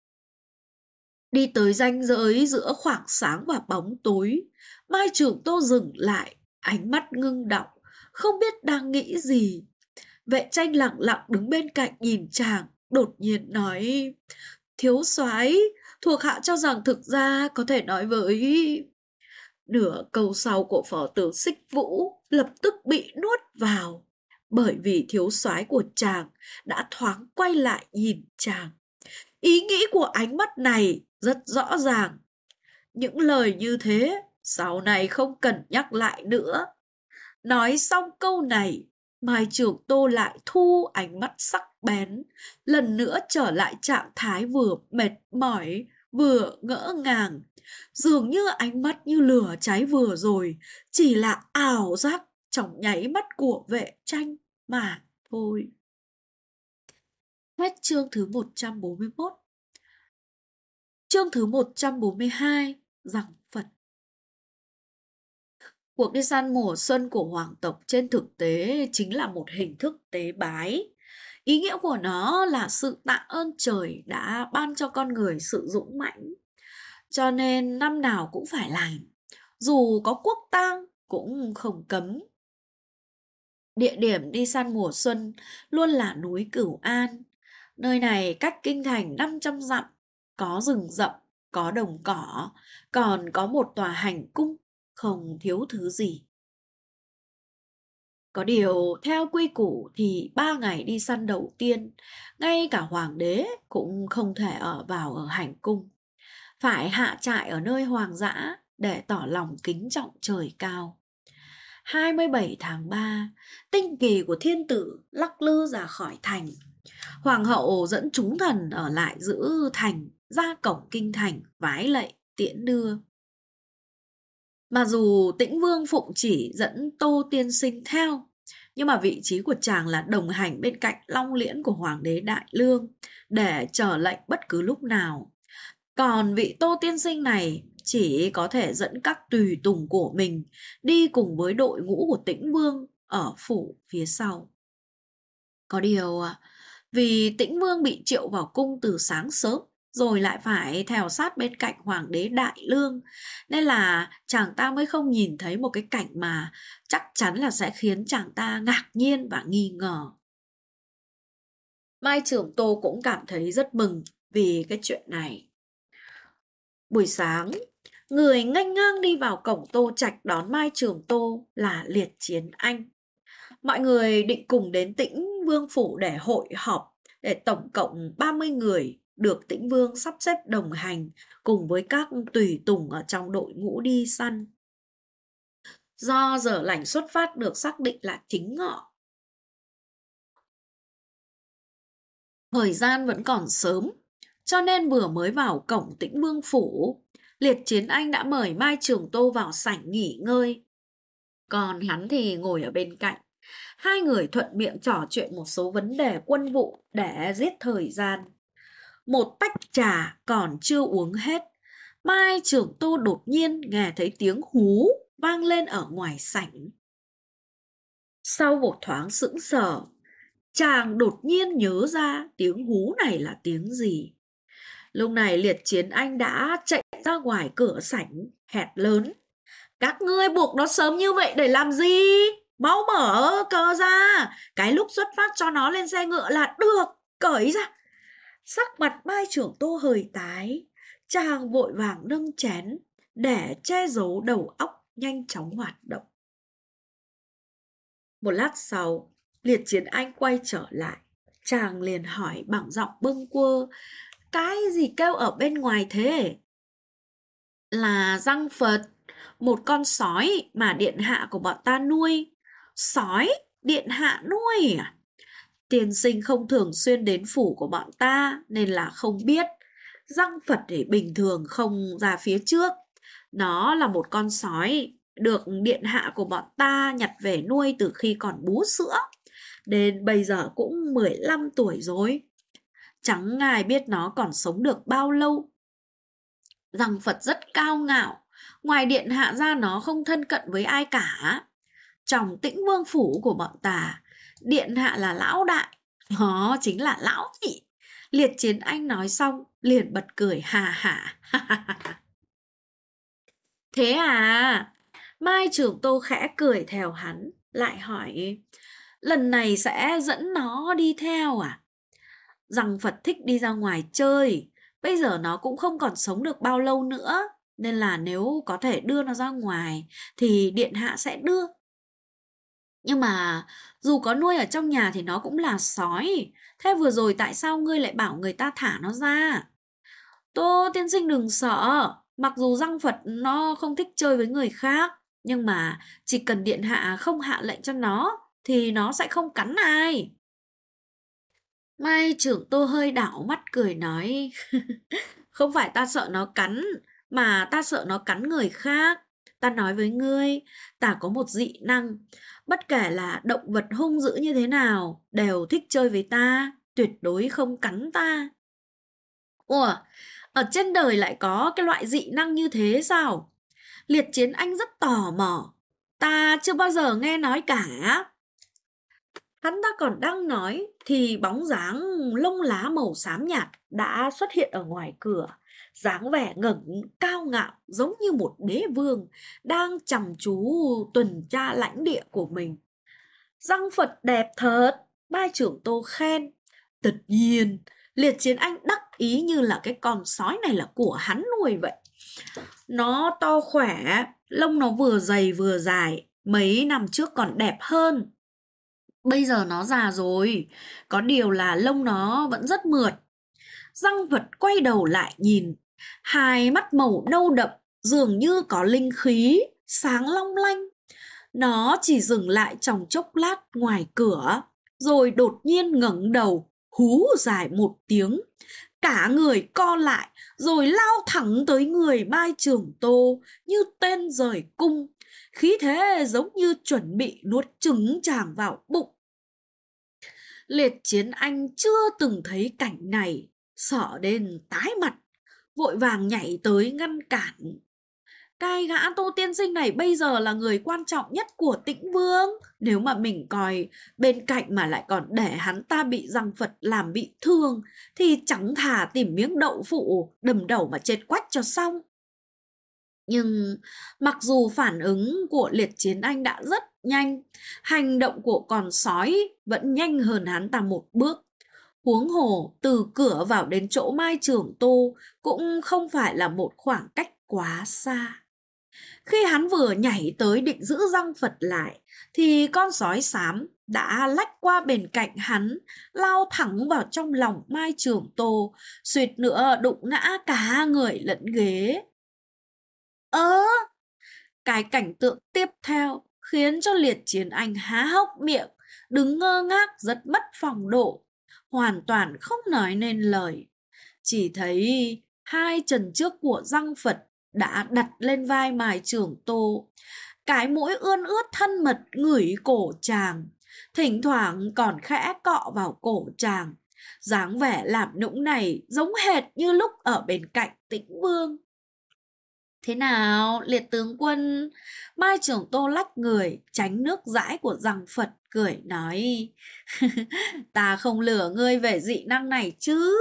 A: Đi tới ranh giới giữa khoảng sáng và bóng tối, Mai Trường Tô dừng lại, ánh mắt ngưng đọng, không biết đang nghĩ gì. Vệ Tranh lặng lặng đứng bên cạnh nhìn chàng, đột nhiên nói: Thiếu soái, thuộc hạ cho rằng thực ra có thể nói với... Nửa câu sau của phó tướng Xích Vũ lập tức bị nuốt vào, bởi vì thiếu soái của chàng đã thoáng quay lại nhìn chàng. Ý nghĩ của ánh mắt này rất rõ ràng. Những lời như thế sau này không cần nhắc lại nữa. Nói xong câu này, Mai Trường Tô lại thu ánh mắt sắc bén, lần nữa trở lại trạng thái vừa mệt mỏi vừa ngỡ ngàng. Dường như ánh mắt như lửa cháy vừa rồi chỉ là ảo giác trong nháy mắt của Vệ Tranh mà thôi. Hết chương thứ 141. Chương thứ 142. Giằng Phật. Cuộc đi săn mùa xuân của hoàng tộc trên thực tế chính là một hình thức tế bái. Ý nghĩa của nó là sự tạ ơn trời đã ban cho con người sự dũng mãnh. Cho nên năm nào cũng phải làm, dù có quốc tang cũng không cấm. Địa điểm đi săn mùa xuân luôn là núi Cửu An. Nơi này cách kinh thành 500 dặm, có rừng rậm, có đồng cỏ, còn có một tòa hành cung, không thiếu thứ gì. Có điều theo quy củ thì 3 ngày đi săn đầu tiên, ngay cả hoàng đế cũng không thể ở hành cung. Phải hạ trại ở nơi hoang dã để tỏ lòng kính trọng trời cao. 27 tháng 3, tinh kỳ của thiên tử lắc lư ra khỏi thành. Hoàng hậu dẫn chúng thần ở lại giữ thành, ra cổng kinh thành, vái lạy, tiễn đưa. Mà dù Tĩnh Vương phụng chỉ dẫn Tô Tiên Sinh theo, nhưng mà vị trí của chàng là đồng hành bên cạnh Long Liễn của Hoàng đế Đại Lương để chờ lệnh bất cứ lúc nào. Còn vị Tô Tiên Sinh này chỉ có thể dẫn các tùy tùng của mình đi cùng với đội ngũ của Tĩnh Vương ở phủ phía sau. Có điều vì Tĩnh Vương bị triệu vào cung từ sáng sớm rồi lại phải theo sát bên cạnh Hoàng đế Đại Lương, nên là chàng ta mới không nhìn thấy một cái cảnh mà chắc chắn là sẽ khiến chàng ta ngạc nhiên và nghi ngờ. Mai Trưởng Tô cũng cảm thấy rất mừng vì cái chuyện này. Buổi sáng, người nghênh ngang đi vào cổng Tô Trạch đón Mai Trưởng Tô là Liệt Chiến Anh. Mọi người định cùng đến Tĩnh Vương phủ để hội họp, để tổng cộng 30 người được Tĩnh Vương sắp xếp đồng hành cùng với các tùy tùng ở trong đội ngũ đi săn. Do giờ lành xuất phát được xác định là chính ngọ, thời gian vẫn còn sớm, cho nên vừa mới vào cổng Tĩnh Vương phủ, Liệt Chiến Anh đã mời Mai Trường Tô vào sảnh nghỉ ngơi. Còn hắn thì ngồi ở bên cạnh. Hai người thuận miệng trò chuyện một số vấn đề quân vụ để giết thời gian. Một tách trà còn chưa uống hết, Mai Trường Tô đột nhiên nghe thấy tiếng hú vang lên ở ngoài sảnh. Sau một thoáng sững sờ, chàng đột nhiên nhớ ra tiếng hú này là tiếng gì. Lúc này Liệt Chiến Anh đã chạy ra ngoài cửa sảnh, hét lớn: "Các ngươi buộc nó sớm như vậy để làm gì? Mau mở cờ ra, cái lúc xuất phát cho nó lên xe ngựa là được, cởi ra." Sắc mặt Mai Trưởng Tô hơi tái, chàng vội vàng nâng chén để che giấu đầu óc nhanh chóng hoạt động. Một lát sau, Liệt Chiến Anh quay trở lại, chàng liền hỏi bằng giọng bâng quơ: "Cái gì kêu ở bên ngoài thế?" "Là Giang Phật, một con sói mà điện hạ của bọn ta nuôi." "Sói? Điện hạ nuôi à?" "Tiên sinh không thường xuyên đến phủ của bọn ta nên là không biết. Giang Phật thì bình thường không ra phía trước. Nó là một con sói được điện hạ của bọn ta nhặt về nuôi từ khi còn bú sữa, đến bây giờ cũng 15 tuổi rồi. Chẳng ai biết nó còn sống được bao lâu." Giang Phật rất cao ngạo, ngoài điện hạ ra nó không thân cận với ai cả. Trong Tĩnh Vương phủ của bọn ta, điện hạ là lão đại, nó chính là lão nhị. Liệt Chiến Anh nói xong liền bật cười hà hả. "Thế à?" Mai Trường Tô khẽ cười theo hắn, lại hỏi: "Lần này sẽ dẫn nó đi theo à?" Giang Phật thích đi ra ngoài chơi, bây giờ nó cũng không còn sống được bao lâu nữa, nên là nếu có thể đưa nó ra ngoài thì điện hạ sẽ đưa. Nhưng mà dù có nuôi ở trong nhà thì nó cũng là sói. Thế vừa rồi tại sao ngươi lại bảo người ta thả nó ra?" "Tô tiên sinh đừng sợ, mặc dù Giang Phật nó không thích chơi với người khác, nhưng mà chỉ cần điện hạ không hạ lệnh cho nó thì nó sẽ không cắn ai." Mai Trưởng Tô hơi đảo mắt cười nói: "Không phải ta sợ nó cắn, mà ta sợ nó cắn người khác. Ta nói với ngươi, ta có một dị năng, bất kể là động vật hung dữ như thế nào đều thích chơi với ta. tuyệt đối không cắn ta. Ủa, ở trên đời lại có cái loại dị năng như thế sao? Liệt Chiến Anh rất tò mò. Ta chưa bao giờ nghe nói cả. Hắn ta còn đang nói thì bóng dáng lông lá màu xám nhạt đã xuất hiện ở ngoài cửa. Dáng vẻ ngẩng cao ngạo giống như một đế vương đang chăm chú tuần tra lãnh địa của mình. Răng Phật đẹp thật, Mai trưởng Tô khen. Tất nhiên, Liệt Chiến Anh đắc ý như là cái con sói này là của hắn nuôi vậy. Nó to khỏe, lông nó vừa dày vừa dài, mấy năm trước còn đẹp hơn. Bây giờ nó già rồi, có điều là lông nó vẫn rất mượt. Răng Vật quay đầu lại nhìn, hai mắt màu nâu đậm dường như có linh khí, sáng long lanh. Nó chỉ dừng lại trong chốc lát ngoài cửa, rồi đột nhiên ngẩng đầu, hú dài một tiếng. Cả người co lại, rồi lao thẳng tới người Mai Trường Tô như tên rời cung. Khí thế giống như chuẩn bị nuốt trứng chàng vào bụng. Liệt Chiến Anh chưa từng thấy cảnh này, sợ đến tái mặt, vội vàng nhảy tới ngăn cản. Cái gã Tô tiên sinh này bây giờ là người quan trọng nhất của Tĩnh Vương. Nếu mà mình coi bên cạnh mà lại còn để hắn ta bị Răng Phật làm bị thương, thì chẳng thà tìm miếng đậu phụ đầm đầu mà chết quách cho xong. Nhưng mặc dù phản ứng của Liệt Chiến Anh đã rất nhanh, hành động của con sói vẫn nhanh hơn hắn ta một bước. Huống hồ từ cửa vào đến chỗ Mai Trường Tô cũng không phải là một khoảng cách quá xa. Khi hắn vừa nhảy tới định giữ Răng Phật lại, thì con sói xám đã lách qua bên cạnh hắn, lao thẳng vào trong lòng Mai Trường Tô, suýt nữa đụng ngã cả người lẫn ghế. Cái cảnh tượng tiếp theo khiến cho Liệt Chiến Anh há hốc miệng, đứng ngơ ngác rất mất phong độ, hoàn toàn không nói nên lời. Chỉ thấy hai chân trước của Răng Phật đã đặt lên vai Mai Trường Tô, cái mũi ươn ướt thân mật ngửi cổ chàng, thỉnh thoảng còn khẽ cọ vào cổ chàng. Dáng vẻ làm nũng này giống hệt như lúc ở bên cạnh Tĩnh Vương. Thế nào, Liệt tướng quân? Mai Trường Tô lách người, tránh nước dãi của Răng Phật, cười nói. Ta không lừa ngươi về dị năng này chứ.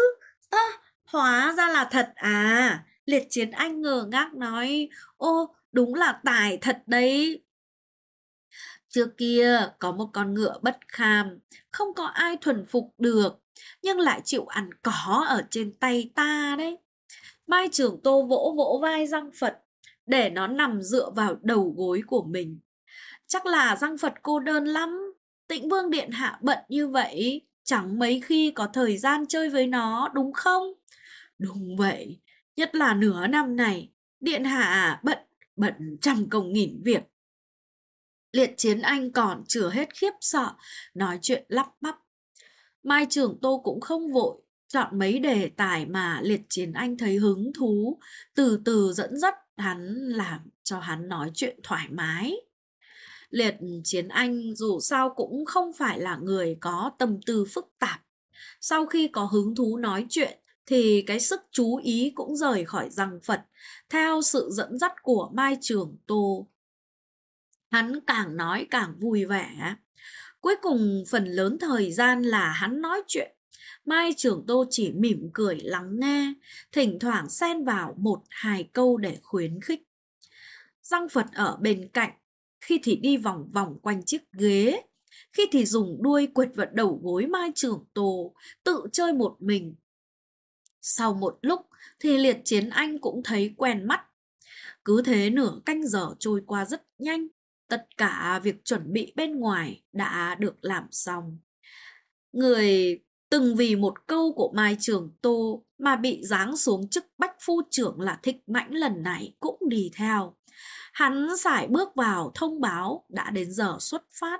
A: Hóa ra là thật à? Liệt Chiến Anh ngơ ngác nói. Ô, đúng là tài thật đấy. Trước kia có một con ngựa bất kham, không có ai thuần phục được, nhưng lại chịu ăn có ở trên tay ta đấy. Mai Trường Tô vỗ vỗ vai Răng Phật, để nó nằm dựa vào đầu gối của mình. Chắc là Răng Phật cô đơn lắm. Tĩnh Vương điện hạ bận như vậy, chẳng mấy khi có thời gian chơi với nó, đúng không? Đúng vậy, nhất là nửa năm này, điện hạ bận trăm công nghìn việc. Liệt Chiến Anh còn chưa hết khiếp sợ, nói chuyện lắp bắp. Mai Trường Tô cũng không vội, chọn mấy đề tài mà Liệt Chiến Anh thấy hứng thú, từ từ dẫn dắt hắn, làm cho hắn nói chuyện thoải mái. Liệt Chiến Anh dù sao cũng không phải là người có tâm tư phức tạp. Sau khi có hứng thú nói chuyện thì cái sức chú ý cũng rời khỏi Răng Phật, theo sự dẫn dắt của Mai Trường Tô. Hắn càng nói càng vui vẻ. Cuối cùng phần lớn thời gian là hắn nói chuyện. Mai Trường Tô chỉ mỉm cười lắng nghe, thỉnh thoảng xen vào một hai câu để khuyến khích. Răng Phật ở bên cạnh, khi thì đi vòng vòng quanh chiếc ghế, khi thì dùng đuôi quệt vào đầu gối Mai Trường Tô, tự chơi một mình. Sau một lúc thì Liệt Chiến Anh cũng thấy quen mắt. Cứ thế nửa canh giờ trôi qua rất nhanh, tất cả việc chuẩn bị bên ngoài đã được làm xong. Người từng vì một câu của Mai Trường Tô mà bị giáng xuống chức bách phu trưởng là Thích Mãnh lần này cũng đi theo. Hắn sải bước vào thông báo đã đến giờ xuất phát.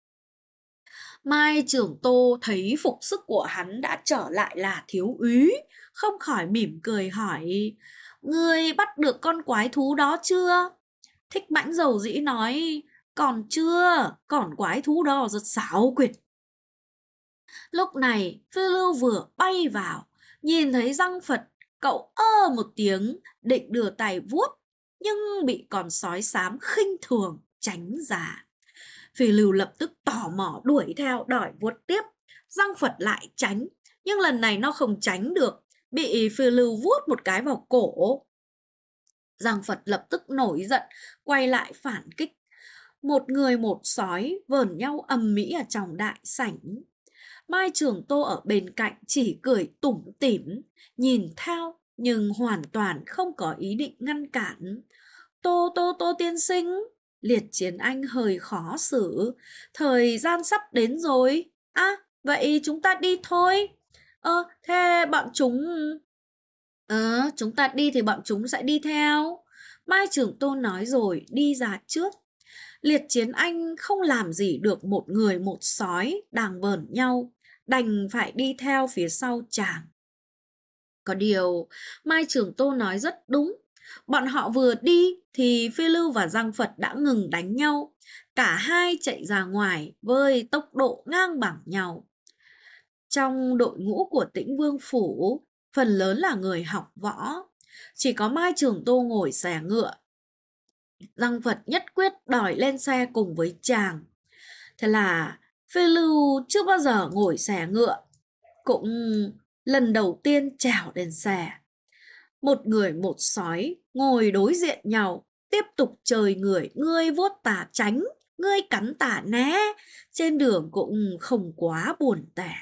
A: Mai Trường Tô thấy phục sức của hắn đã trở lại là thiếu úy, không khỏi mỉm cười hỏi: Ngươi bắt được con quái thú đó chưa? Thích Mãnh dầu dĩ nói: Còn chưa, còn quái thú đó rất xảo quyệt. Lúc này phiêu lưu vừa bay vào, nhìn thấy răng Phật, cậu ơ một tiếng định đưa tay vuốt, nhưng bị con sói xám khinh thường tránh ra. Phiêu lưu lập tức tò mò đuổi theo đòi vuốt tiếp, răng Phật lại tránh, nhưng lần này nó không tránh được, bị phiêu lưu vuốt một cái vào cổ. Răng Phật lập tức nổi giận, quay lại phản kích. Một người một sói vờn nhau ầm ĩ ở trong đại sảnh. Mai Trường Tô ở bên cạnh chỉ cười tủm tỉm, nhìn theo nhưng hoàn toàn không có ý định ngăn cản. Tô tiên sinh, Liệt Chiến Anh hơi khó xử. Thời gian sắp đến rồi. À, vậy chúng ta đi thôi. Thế bọn chúng... chúng ta đi thì bọn chúng sẽ đi theo. Mai Trường Tô nói rồi đi ra trước. Liệt Chiến Anh không làm gì được một người một sói đang vờn nhau, đành phải đi theo phía sau chàng. Có điều, Mai Trường Tô nói rất đúng. Bọn họ vừa đi thì Phi Lưu và Giang Phật đã ngừng đánh nhau. Cả hai chạy ra ngoài với tốc độ ngang bằng nhau. Trong đội ngũ của Tĩnh Vương Phủ, phần lớn là người học võ. Chỉ có Mai Trường Tô ngồi xẻ ngựa. Giang Phật nhất quyết đòi lên xe cùng với chàng. Thế là Phi Lưu chưa bao giờ ngồi xẻ ngựa, cũng lần đầu tiên trèo lên xe. Một người một sói ngồi đối diện nhau, tiếp tục chơi người, ngươi vuốt tà tránh, ngươi cắn tà né. Trên đường cũng không quá buồn tẻ.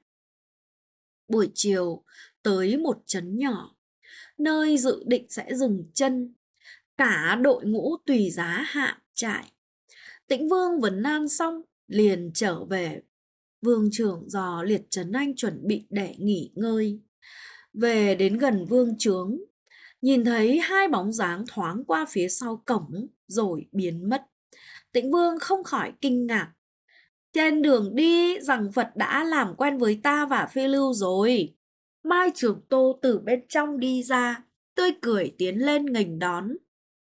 A: Buổi chiều tới một trấn nhỏ, nơi dự định sẽ dừng chân. Cả đội ngũ tùy giá hạ trại. Tĩnh Vương vấn an xong liền trở về. Vương trưởng dò Liệt Trấn Anh chuẩn bị để nghỉ ngơi. Về đến gần vương trướng, nhìn thấy hai bóng dáng thoáng qua phía sau cổng rồi biến mất. Tĩnh Vương không khỏi kinh ngạc. Trên đường đi, Giằng Phật đã làm quen với ta và Phi Lưu rồi. Mai Trường Tô từ bên trong đi ra, tươi cười tiến lên nghênh đón.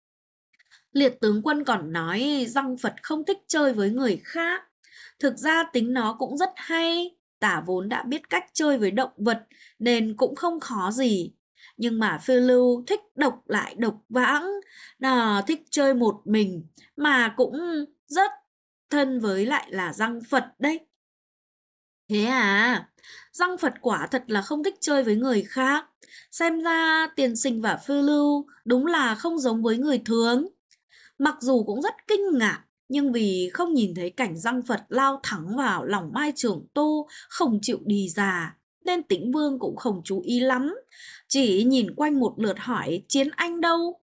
A: Liệt tướng quân còn nói Giang Phật không thích chơi với người khác. Thực ra tính nó cũng rất hay. Tả vốn đã biết cách chơi với động vật nên cũng không khó gì. Nhưng mà Phiêu Lưu thích độc lại độc vãng, nó thích chơi một mình mà cũng rất thân với lại là Giang Phật đấy. Thế à, Giang Phật quả thật là không thích chơi với người khác. Xem ra tiên sinh và Phiêu Lưu đúng là không giống với người thường. Mặc dù cũng rất kinh ngạc, nhưng vì không nhìn thấy cảnh Giang Phật lao thẳng vào lòng Mai Trường Tô không chịu đi ra, nên Tĩnh Vương cũng không chú ý lắm, chỉ nhìn quanh một lượt hỏi Chiến Anh đâu.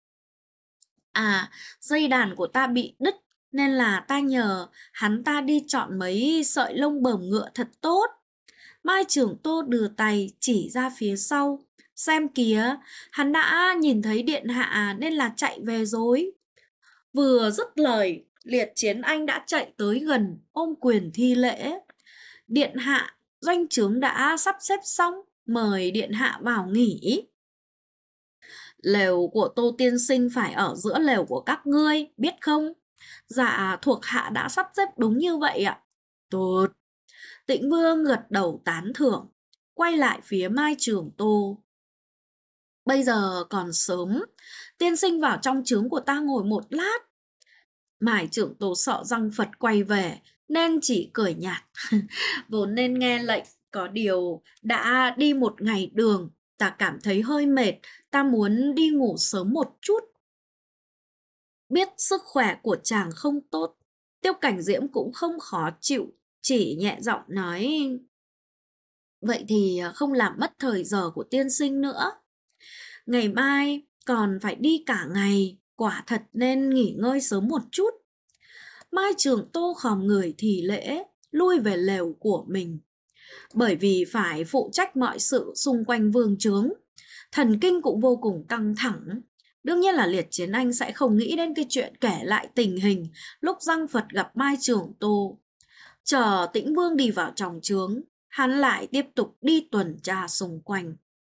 A: À, dây đàn của ta bị đứt, nên là ta nhờ hắn ta đi chọn mấy sợi lông bờm ngựa thật tốt. Mai Trường Tô đưa tay chỉ ra phía sau. Xem kìa, hắn đã nhìn thấy điện hạ nên là chạy về rồi. Vừa dứt lời, Liệt Chiến Anh đã chạy tới gần, ôm quyền thi lễ. Điện hạ, doanh trướng đã sắp xếp xong, mời điện hạ vào nghỉ. Lều của Tô tiên sinh phải ở giữa lều của các ngươi, biết không? Dạ, thuộc hạ đã sắp xếp đúng như vậy ạ. Tốt. Tĩnh Vương gật đầu tán thưởng, quay lại phía Mai Trường Tô. Bây giờ còn sớm, tiên sinh vào trong trướng của ta ngồi một lát. Mai Trường Tô sợ Giang Phật quay về nên chỉ cười nhạt. Vốn nên nghe lệnh, có điều đã đi một ngày đường, ta cảm thấy hơi mệt, ta muốn đi ngủ sớm một chút. Biết sức khỏe của chàng không tốt, Tiêu Cảnh Diễm cũng không khó chịu, chỉ nhẹ giọng nói: vậy thì không làm mất thời giờ của tiên sinh nữa. Ngày mai còn phải đi cả ngày, quả thật nên nghỉ ngơi sớm một chút. Mai Trường Tô khom người thì lễ, lui về lều của mình. Bởi vì phải phụ trách mọi sự xung quanh vương trướng, thần kinh cũng vô cùng căng thẳng. Đương nhiên là Liệt Chiến Anh sẽ không nghĩ đến cái chuyện kể lại tình hình lúc Giang Phật gặp Mai Trường Tô. Chờ Tĩnh Vương đi vào trong trướng, hắn lại tiếp tục đi tuần tra xung quanh.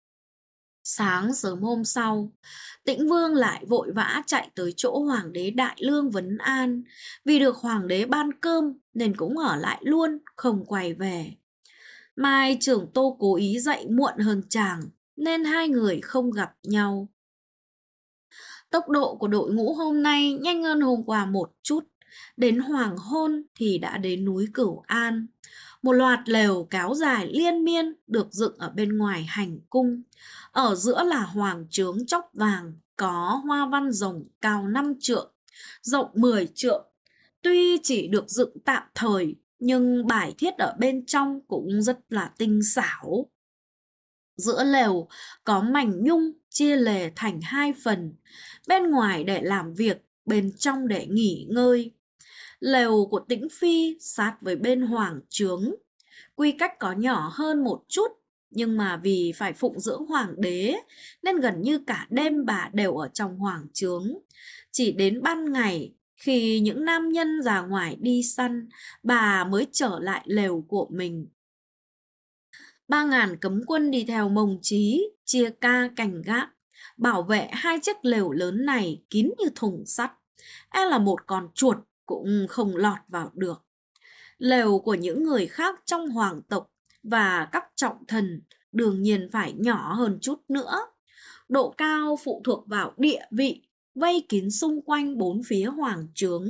A: Sáng sớm hôm sau, Tĩnh Vương lại vội vã chạy tới chỗ Hoàng đế Đại Lương vấn an. Vì được Hoàng đế ban cơm nên cũng ở lại luôn, không quay về. Mai Trưởng Tô cố ý dậy muộn hơn chàng, nên hai người không gặp nhau. Tốc độ của đội ngũ hôm nay nhanh hơn hôm qua một chút. Đến hoàng hôn thì đã đến núi Cửu An. Một loạt lều kéo dài liên miên được dựng ở bên ngoài hành cung. Ở giữa là hoàng trướng chóp vàng, có hoa văn rồng cao 5 trượng, rộng 10 trượng. Tuy chỉ được dựng tạm thời, nhưng bài thiết ở bên trong cũng rất là tinh xảo. Giữa lều có mảnh nhung chia lề thành hai phần, bên ngoài để làm việc, bên trong để nghỉ ngơi. Lều của Tĩnh Phi sát với bên hoàng trướng, quy cách có nhỏ hơn một chút, nhưng mà vì phải phụng dưỡng hoàng đế nên gần như cả đêm bà đều ở trong hoàng trướng. Chỉ đến ban ngày, khi những nam nhân ra ngoài đi săn, bà mới trở lại lều của mình. 3.000 cấm quân đi theo Mông Chí, chia ca canh gác, bảo vệ hai chiếc lều lớn này kín như thùng sắt. E là một con chuột cũng không lọt vào được. Lều của những người khác trong hoàng tộc và các trọng thần đương nhiên phải nhỏ hơn chút nữa. Độ cao phụ thuộc vào địa vị, vây kín xung quanh bốn phía hoàng trướng.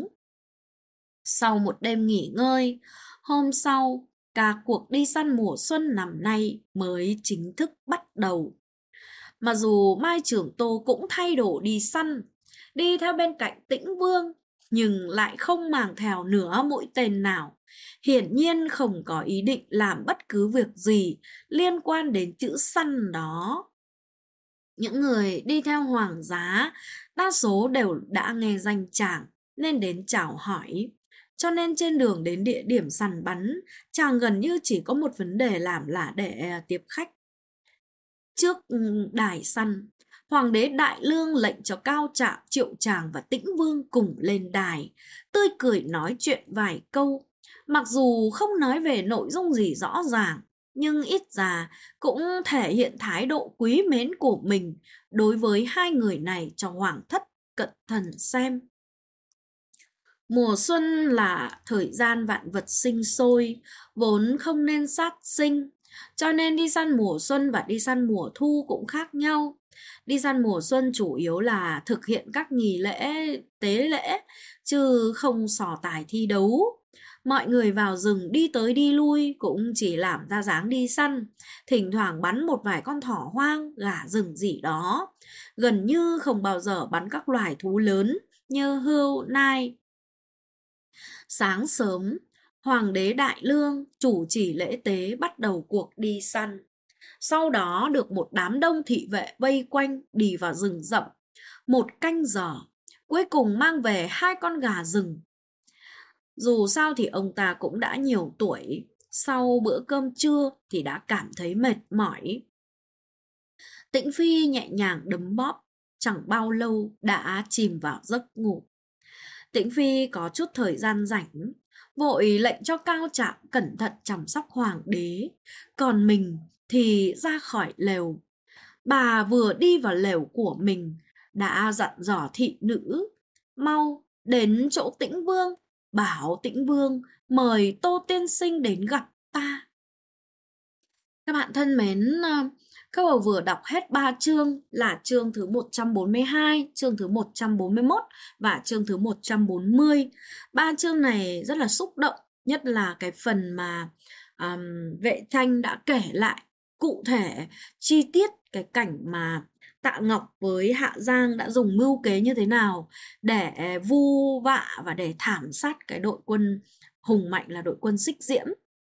A: Sau một đêm nghỉ ngơi, hôm sau, cả cuộc đi săn mùa xuân năm nay mới chính thức bắt đầu. Mặc dù Mai Trưởng Tô cũng thay đồ đi săn, đi theo bên cạnh Tĩnh Vương, nhưng lại không mang theo nửa mũi tên nào. Hiển nhiên không có ý định làm bất cứ việc gì liên quan đến chữ săn đó. Những người đi theo hoàng giá, đa số đều đã nghe danh chàng nên đến chào hỏi. Cho nên trên đường đến địa điểm săn bắn, chàng gần như chỉ có một vấn đề làm là để tiếp khách. Trước đài săn, Hoàng đế Đại Lương lệnh cho Cao Trạm, Triệu Tràng và Tĩnh Vương cùng lên đài, tươi cười nói chuyện vài câu. Mặc dù không nói về nội dung gì rõ ràng, nhưng ít ra cũng thể hiện thái độ quý mến của mình đối với hai người này cho Hoàng thất cận thần xem. Mùa xuân là thời gian vạn vật sinh sôi, vốn không nên sát sinh, cho nên đi săn mùa xuân và đi săn mùa thu cũng khác nhau. Đi săn mùa xuân chủ yếu là thực hiện các nghi lễ, tế lễ, chứ không sò tài thi đấu. Mọi người vào rừng đi tới đi lui cũng chỉ làm ra dáng đi săn, thỉnh thoảng bắn một vài con thỏ hoang, gà rừng gì đó. Gần như không bao giờ bắn các loài thú lớn như hươu, nai. Sáng sớm, Hoàng đế Đại Lương chủ trì lễ tế bắt đầu cuộc đi săn. Sau đó được một đám đông thị vệ vây quanh đi vào rừng rậm. 1 canh giờ, cuối cùng mang về 2 con gà rừng. Dù sao thì ông ta cũng đã nhiều tuổi, sau bữa cơm trưa thì đã cảm thấy mệt mỏi. Tĩnh Phi nhẹ nhàng đấm bóp, chẳng bao lâu đã chìm vào giấc ngủ. Tĩnh Phi có chút thời gian rảnh, vội lệnh cho Cao Trạm cẩn thận chăm sóc hoàng đế, còn mình thì ra khỏi lều. Bà vừa đi vào lều của mình đã dặn dò thị nữ, mau đến chỗ Tĩnh Vương, bảo Tĩnh Vương mời Tô tiên sinh đến gặp ta. Các bạn thân mến, các bạn vừa đọc hết 3 chương là chương thứ 142, chương thứ 141 và chương thứ 140. 3 chương này rất là xúc động, nhất là cái phần mà Vệ Tranh đã kể lại cụ thể, chi tiết cái cảnh mà Tạ Ngọc với Hạ Giang đã dùng mưu kế như thế nào để vu vạ và để thảm sát cái đội quân hùng mạnh là đội quân Xích Diễm.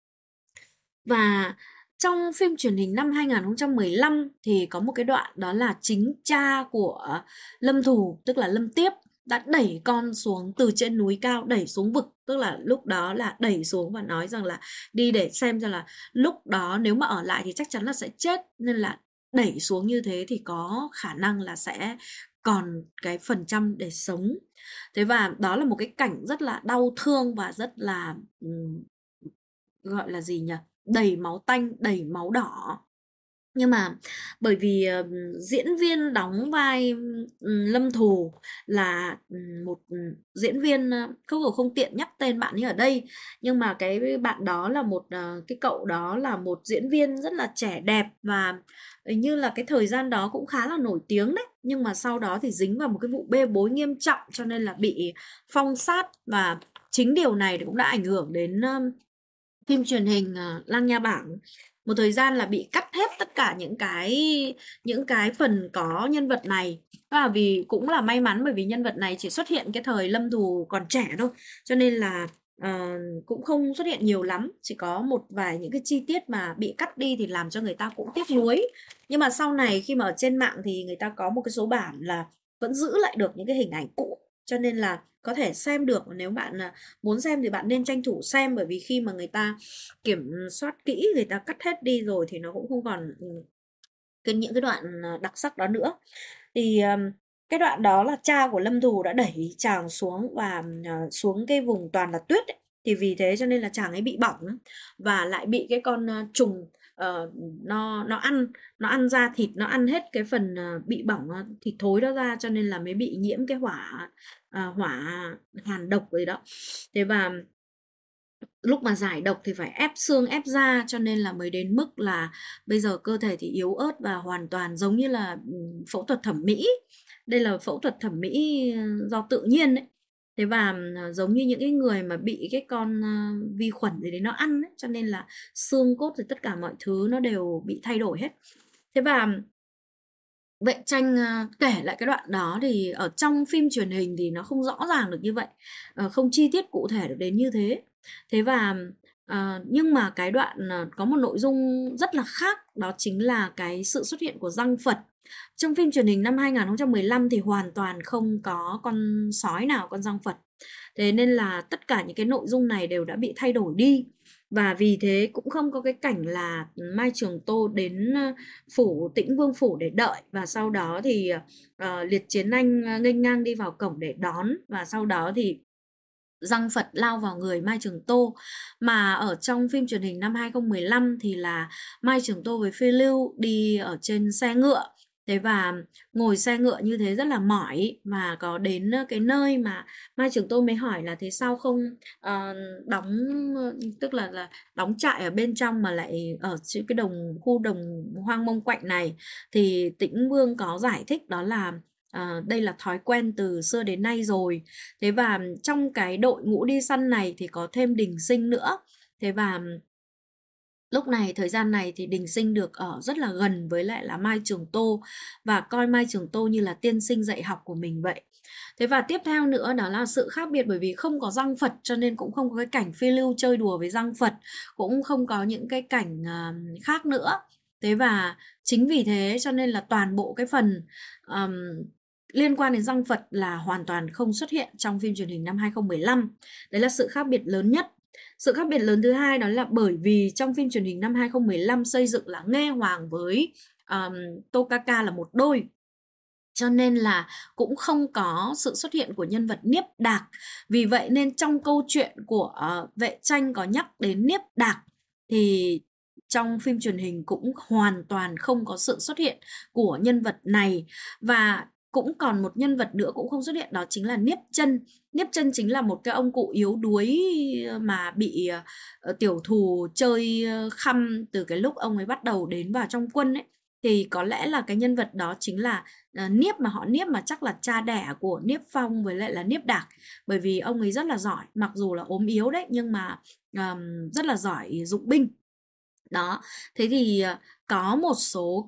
A: Và trong phim truyền hình năm 2015 thì có một cái đoạn đó là chính cha của Lâm Thù, tức là Lâm Tiếp, đã đẩy con xuống từ trên núi cao, đẩy xuống vực, tức là lúc đó là đẩy xuống và nói rằng là đi để xem ra là lúc đó nếu mà ở lại thì chắc chắn là sẽ chết, nên là đẩy xuống như thế thì có khả năng là sẽ còn cái phần trăm để sống. Thế và đó là một cái cảnh rất là đau thương và rất là gọi là gì nhỉ? Đầy máu tanh, đầy máu đỏ. Nhưng mà bởi vì diễn viên đóng vai Lâm Thù là một diễn viên, Cốc Đầu không tiện nhắc tên bạn ấy ở đây, nhưng mà cái bạn đó là cái cậu đó là một diễn viên rất là trẻ đẹp, và hình như là cái thời gian đó cũng khá là nổi tiếng đấy, nhưng mà sau đó thì dính vào một cái vụ bê bối nghiêm trọng cho nên là bị phong sát, và chính điều này thì cũng đã ảnh hưởng đến phim truyền hình Lang Nha Bảng. Một thời gian là bị cắt hết tất cả những cái phần có nhân vật này. Và vì cũng là may mắn bởi vì nhân vật này chỉ xuất hiện cái thời Lâm Thù còn trẻ thôi, cho nên là cũng không xuất hiện nhiều lắm, chỉ có một vài những cái chi tiết mà bị cắt đi thì làm cho người ta cũng tiếc nuối. Nhưng mà sau này khi mà ở trên mạng thì người ta có một cái số bản là vẫn giữ lại được những cái hình ảnh cũ, cho nên là có thể xem được. Nếu bạn muốn xem thì bạn nên tranh thủ xem, bởi vì khi mà người ta kiểm soát kỹ, người ta cắt hết đi rồi thì nó cũng không còn những cái đoạn đặc sắc đó nữa. Thì cái đoạn đó là cha của Lâm Thù đã đẩy chàng xuống, và xuống cái vùng toàn là tuyết ấy. Thì vì thế cho nên là chàng ấy bị bỏng, và lại bị cái con trùng nó ăn da thịt, nó ăn hết cái phần bị bỏng thịt thối đó ra, cho nên là mới bị nhiễm cái hỏa hàn độc rồi đó. Thế và lúc mà giải độc thì phải ép xương ép da, cho nên là mới đến mức là bây giờ cơ thể thì yếu ớt và hoàn toàn giống như là phẫu thuật thẩm mỹ. Đây là phẫu thuật thẩm mỹ do tự nhiên đấy. Thế và giống như những cái người mà bị cái con vi khuẩn gì đấy nó ăn ấy, cho nên là xương cốt rồi tất cả mọi thứ nó đều bị thay đổi hết. Thế và Vệ Tranh kể lại cái đoạn đó thì ở trong phim truyền hình thì nó không rõ ràng được như vậy, không chi tiết cụ thể được đến như thế. Thế và nhưng mà cái đoạn có một nội dung rất là khác, đó chính là cái sự xuất hiện của răng Phật. Trong phim truyền hình năm 2015 thì hoàn toàn không có con sói nào, con răng Phật. Thế nên là tất cả những cái nội dung này đều đã bị thay đổi đi. Và vì thế cũng không có cái cảnh là Mai Trường Tô đến phủ Tĩnh Vương phủ để đợi, và sau đó thì Liệt Chiến Anh nghênh ngang đi vào cổng để đón, và sau đó thì răng Phật lao vào người Mai Trường Tô. Mà ở trong phim truyền hình năm 2015 thì là Mai Trường Tô với Phi Lưu đi ở trên xe ngựa. Thế và ngồi xe ngựa như thế rất là mỏi, và có đến cái nơi mà Mai Trường Tô mới hỏi là thế sao không đóng, tức là đóng trại ở bên trong mà lại ở cái khu đồng hoang mông quạnh này. Thì Tĩnh Vương có giải thích đó là đây là thói quen từ xưa đến nay rồi. Thế và trong cái đội ngũ đi săn này thì có thêm Đình Sinh nữa. Thế và lúc này, thời gian này thì Đình Sinh được ở rất là gần với lại là Mai Trường Tô, và coi Mai Trường Tô như là tiên sinh dạy học của mình vậy. Thế và tiếp theo nữa đó là sự khác biệt, bởi vì không có răng Phật cho nên cũng không có cái cảnh Phi Lưu chơi đùa với răng Phật, cũng không có những cái cảnh khác nữa. Thế và chính vì thế cho nên là toàn bộ cái phần um, liên quan đến răng Phật là hoàn toàn không xuất hiện trong phim truyền hình năm 2015. Đấy là sự khác biệt lớn nhất. Sự khác biệt lớn thứ hai đó là bởi vì trong phim truyền hình năm 2015 xây dựng là Nghê Hoàng với Tô Ca Ca là một đôi, cho nên là cũng không có sự xuất hiện của nhân vật Niếp Đạc. Vì vậy nên trong câu chuyện của Vệ Tranh có nhắc đến Niếp Đạc, thì trong phim truyền hình cũng hoàn toàn không có sự xuất hiện của nhân vật này. Và cũng còn một nhân vật nữa cũng không xuất hiện, đó chính là Niếp Chân. Niếp Chân chính là một cái ông cụ yếu đuối mà bị tiểu thù chơi khăm từ cái lúc ông ấy bắt đầu đến vào trong quân ấy. Thì có lẽ là cái nhân vật đó chính là Niếp, mà họ Niếp mà chắc là cha đẻ của Niếp Phong với lại là Niếp Đạc. Bởi vì ông ấy rất là giỏi, mặc dù là ốm yếu đấy, nhưng mà rất là giỏi dụng binh. Đó, thế thì có một số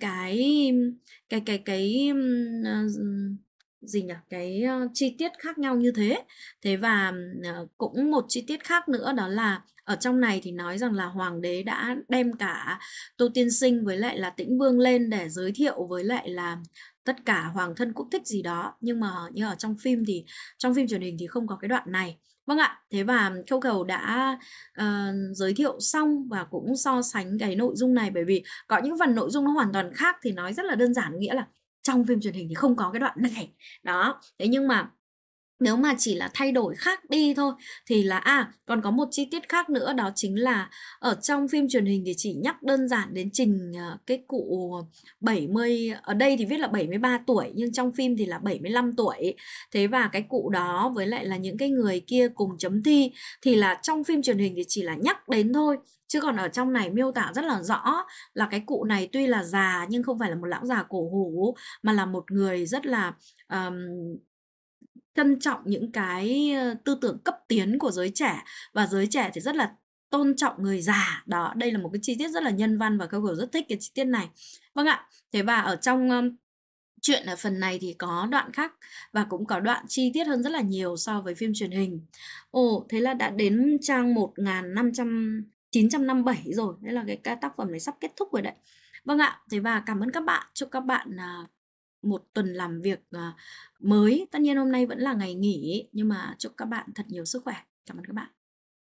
A: cái gì nhỉ? Cái chi tiết khác nhau như thế. Thế và cũng một chi tiết khác nữa đó là ở trong này thì nói rằng là hoàng đế đã đem cả Tô Tiên Sinh với lại là Tĩnh Vương lên để giới thiệu với lại là tất cả hoàng thân quốc thích gì đó, nhưng mà như ở trong phim truyền hình thì không có cái đoạn này. Vâng ạ, thế và Khâu Cầu đã giới thiệu xong và cũng so sánh cái nội dung này, bởi vì có những phần nội dung nó hoàn toàn khác thì nói rất là đơn giản, nghĩa là trong phim truyền hình thì không có cái đoạn này. Đó, thế nhưng mà Nếu mà chỉ là thay đổi khác đi thôi thì là còn có một chi tiết khác nữa, đó chính là ở trong phim truyền hình thì chỉ nhắc đơn giản đến Trình, cái cụ 70, ở đây thì viết là 73 tuổi nhưng trong phim thì là 75 tuổi. Thế và cái cụ đó với lại là những cái người kia cùng chấm thi thì là trong phim truyền hình thì chỉ là nhắc đến thôi. Chứ còn ở trong này miêu tả rất là rõ là cái cụ này tuy là già nhưng không phải là một lão già cổ hủ, mà là một người rất là trân trọng những cái tư tưởng cấp tiến của giới trẻ, và giới trẻ thì rất là tôn trọng người già. Đó, đây là một cái chi tiết rất là nhân văn và Cao Kiều rất thích cái chi tiết này. Vâng ạ. Thế và ở trong chuyện ở phần này thì có đoạn khác và cũng có đoạn chi tiết hơn rất là nhiều so với phim truyền hình. Ồ, thế là đã đến trang 1957 rồi. Đấy là cái tác phẩm này sắp kết thúc rồi đấy. Vâng ạ. Thế và cảm ơn các bạn. Chúc các bạn một tuần làm việc mới. Tất nhiên hôm nay vẫn là ngày nghỉ nhưng mà chúc các bạn thật nhiều sức khỏe. Cảm ơn các bạn.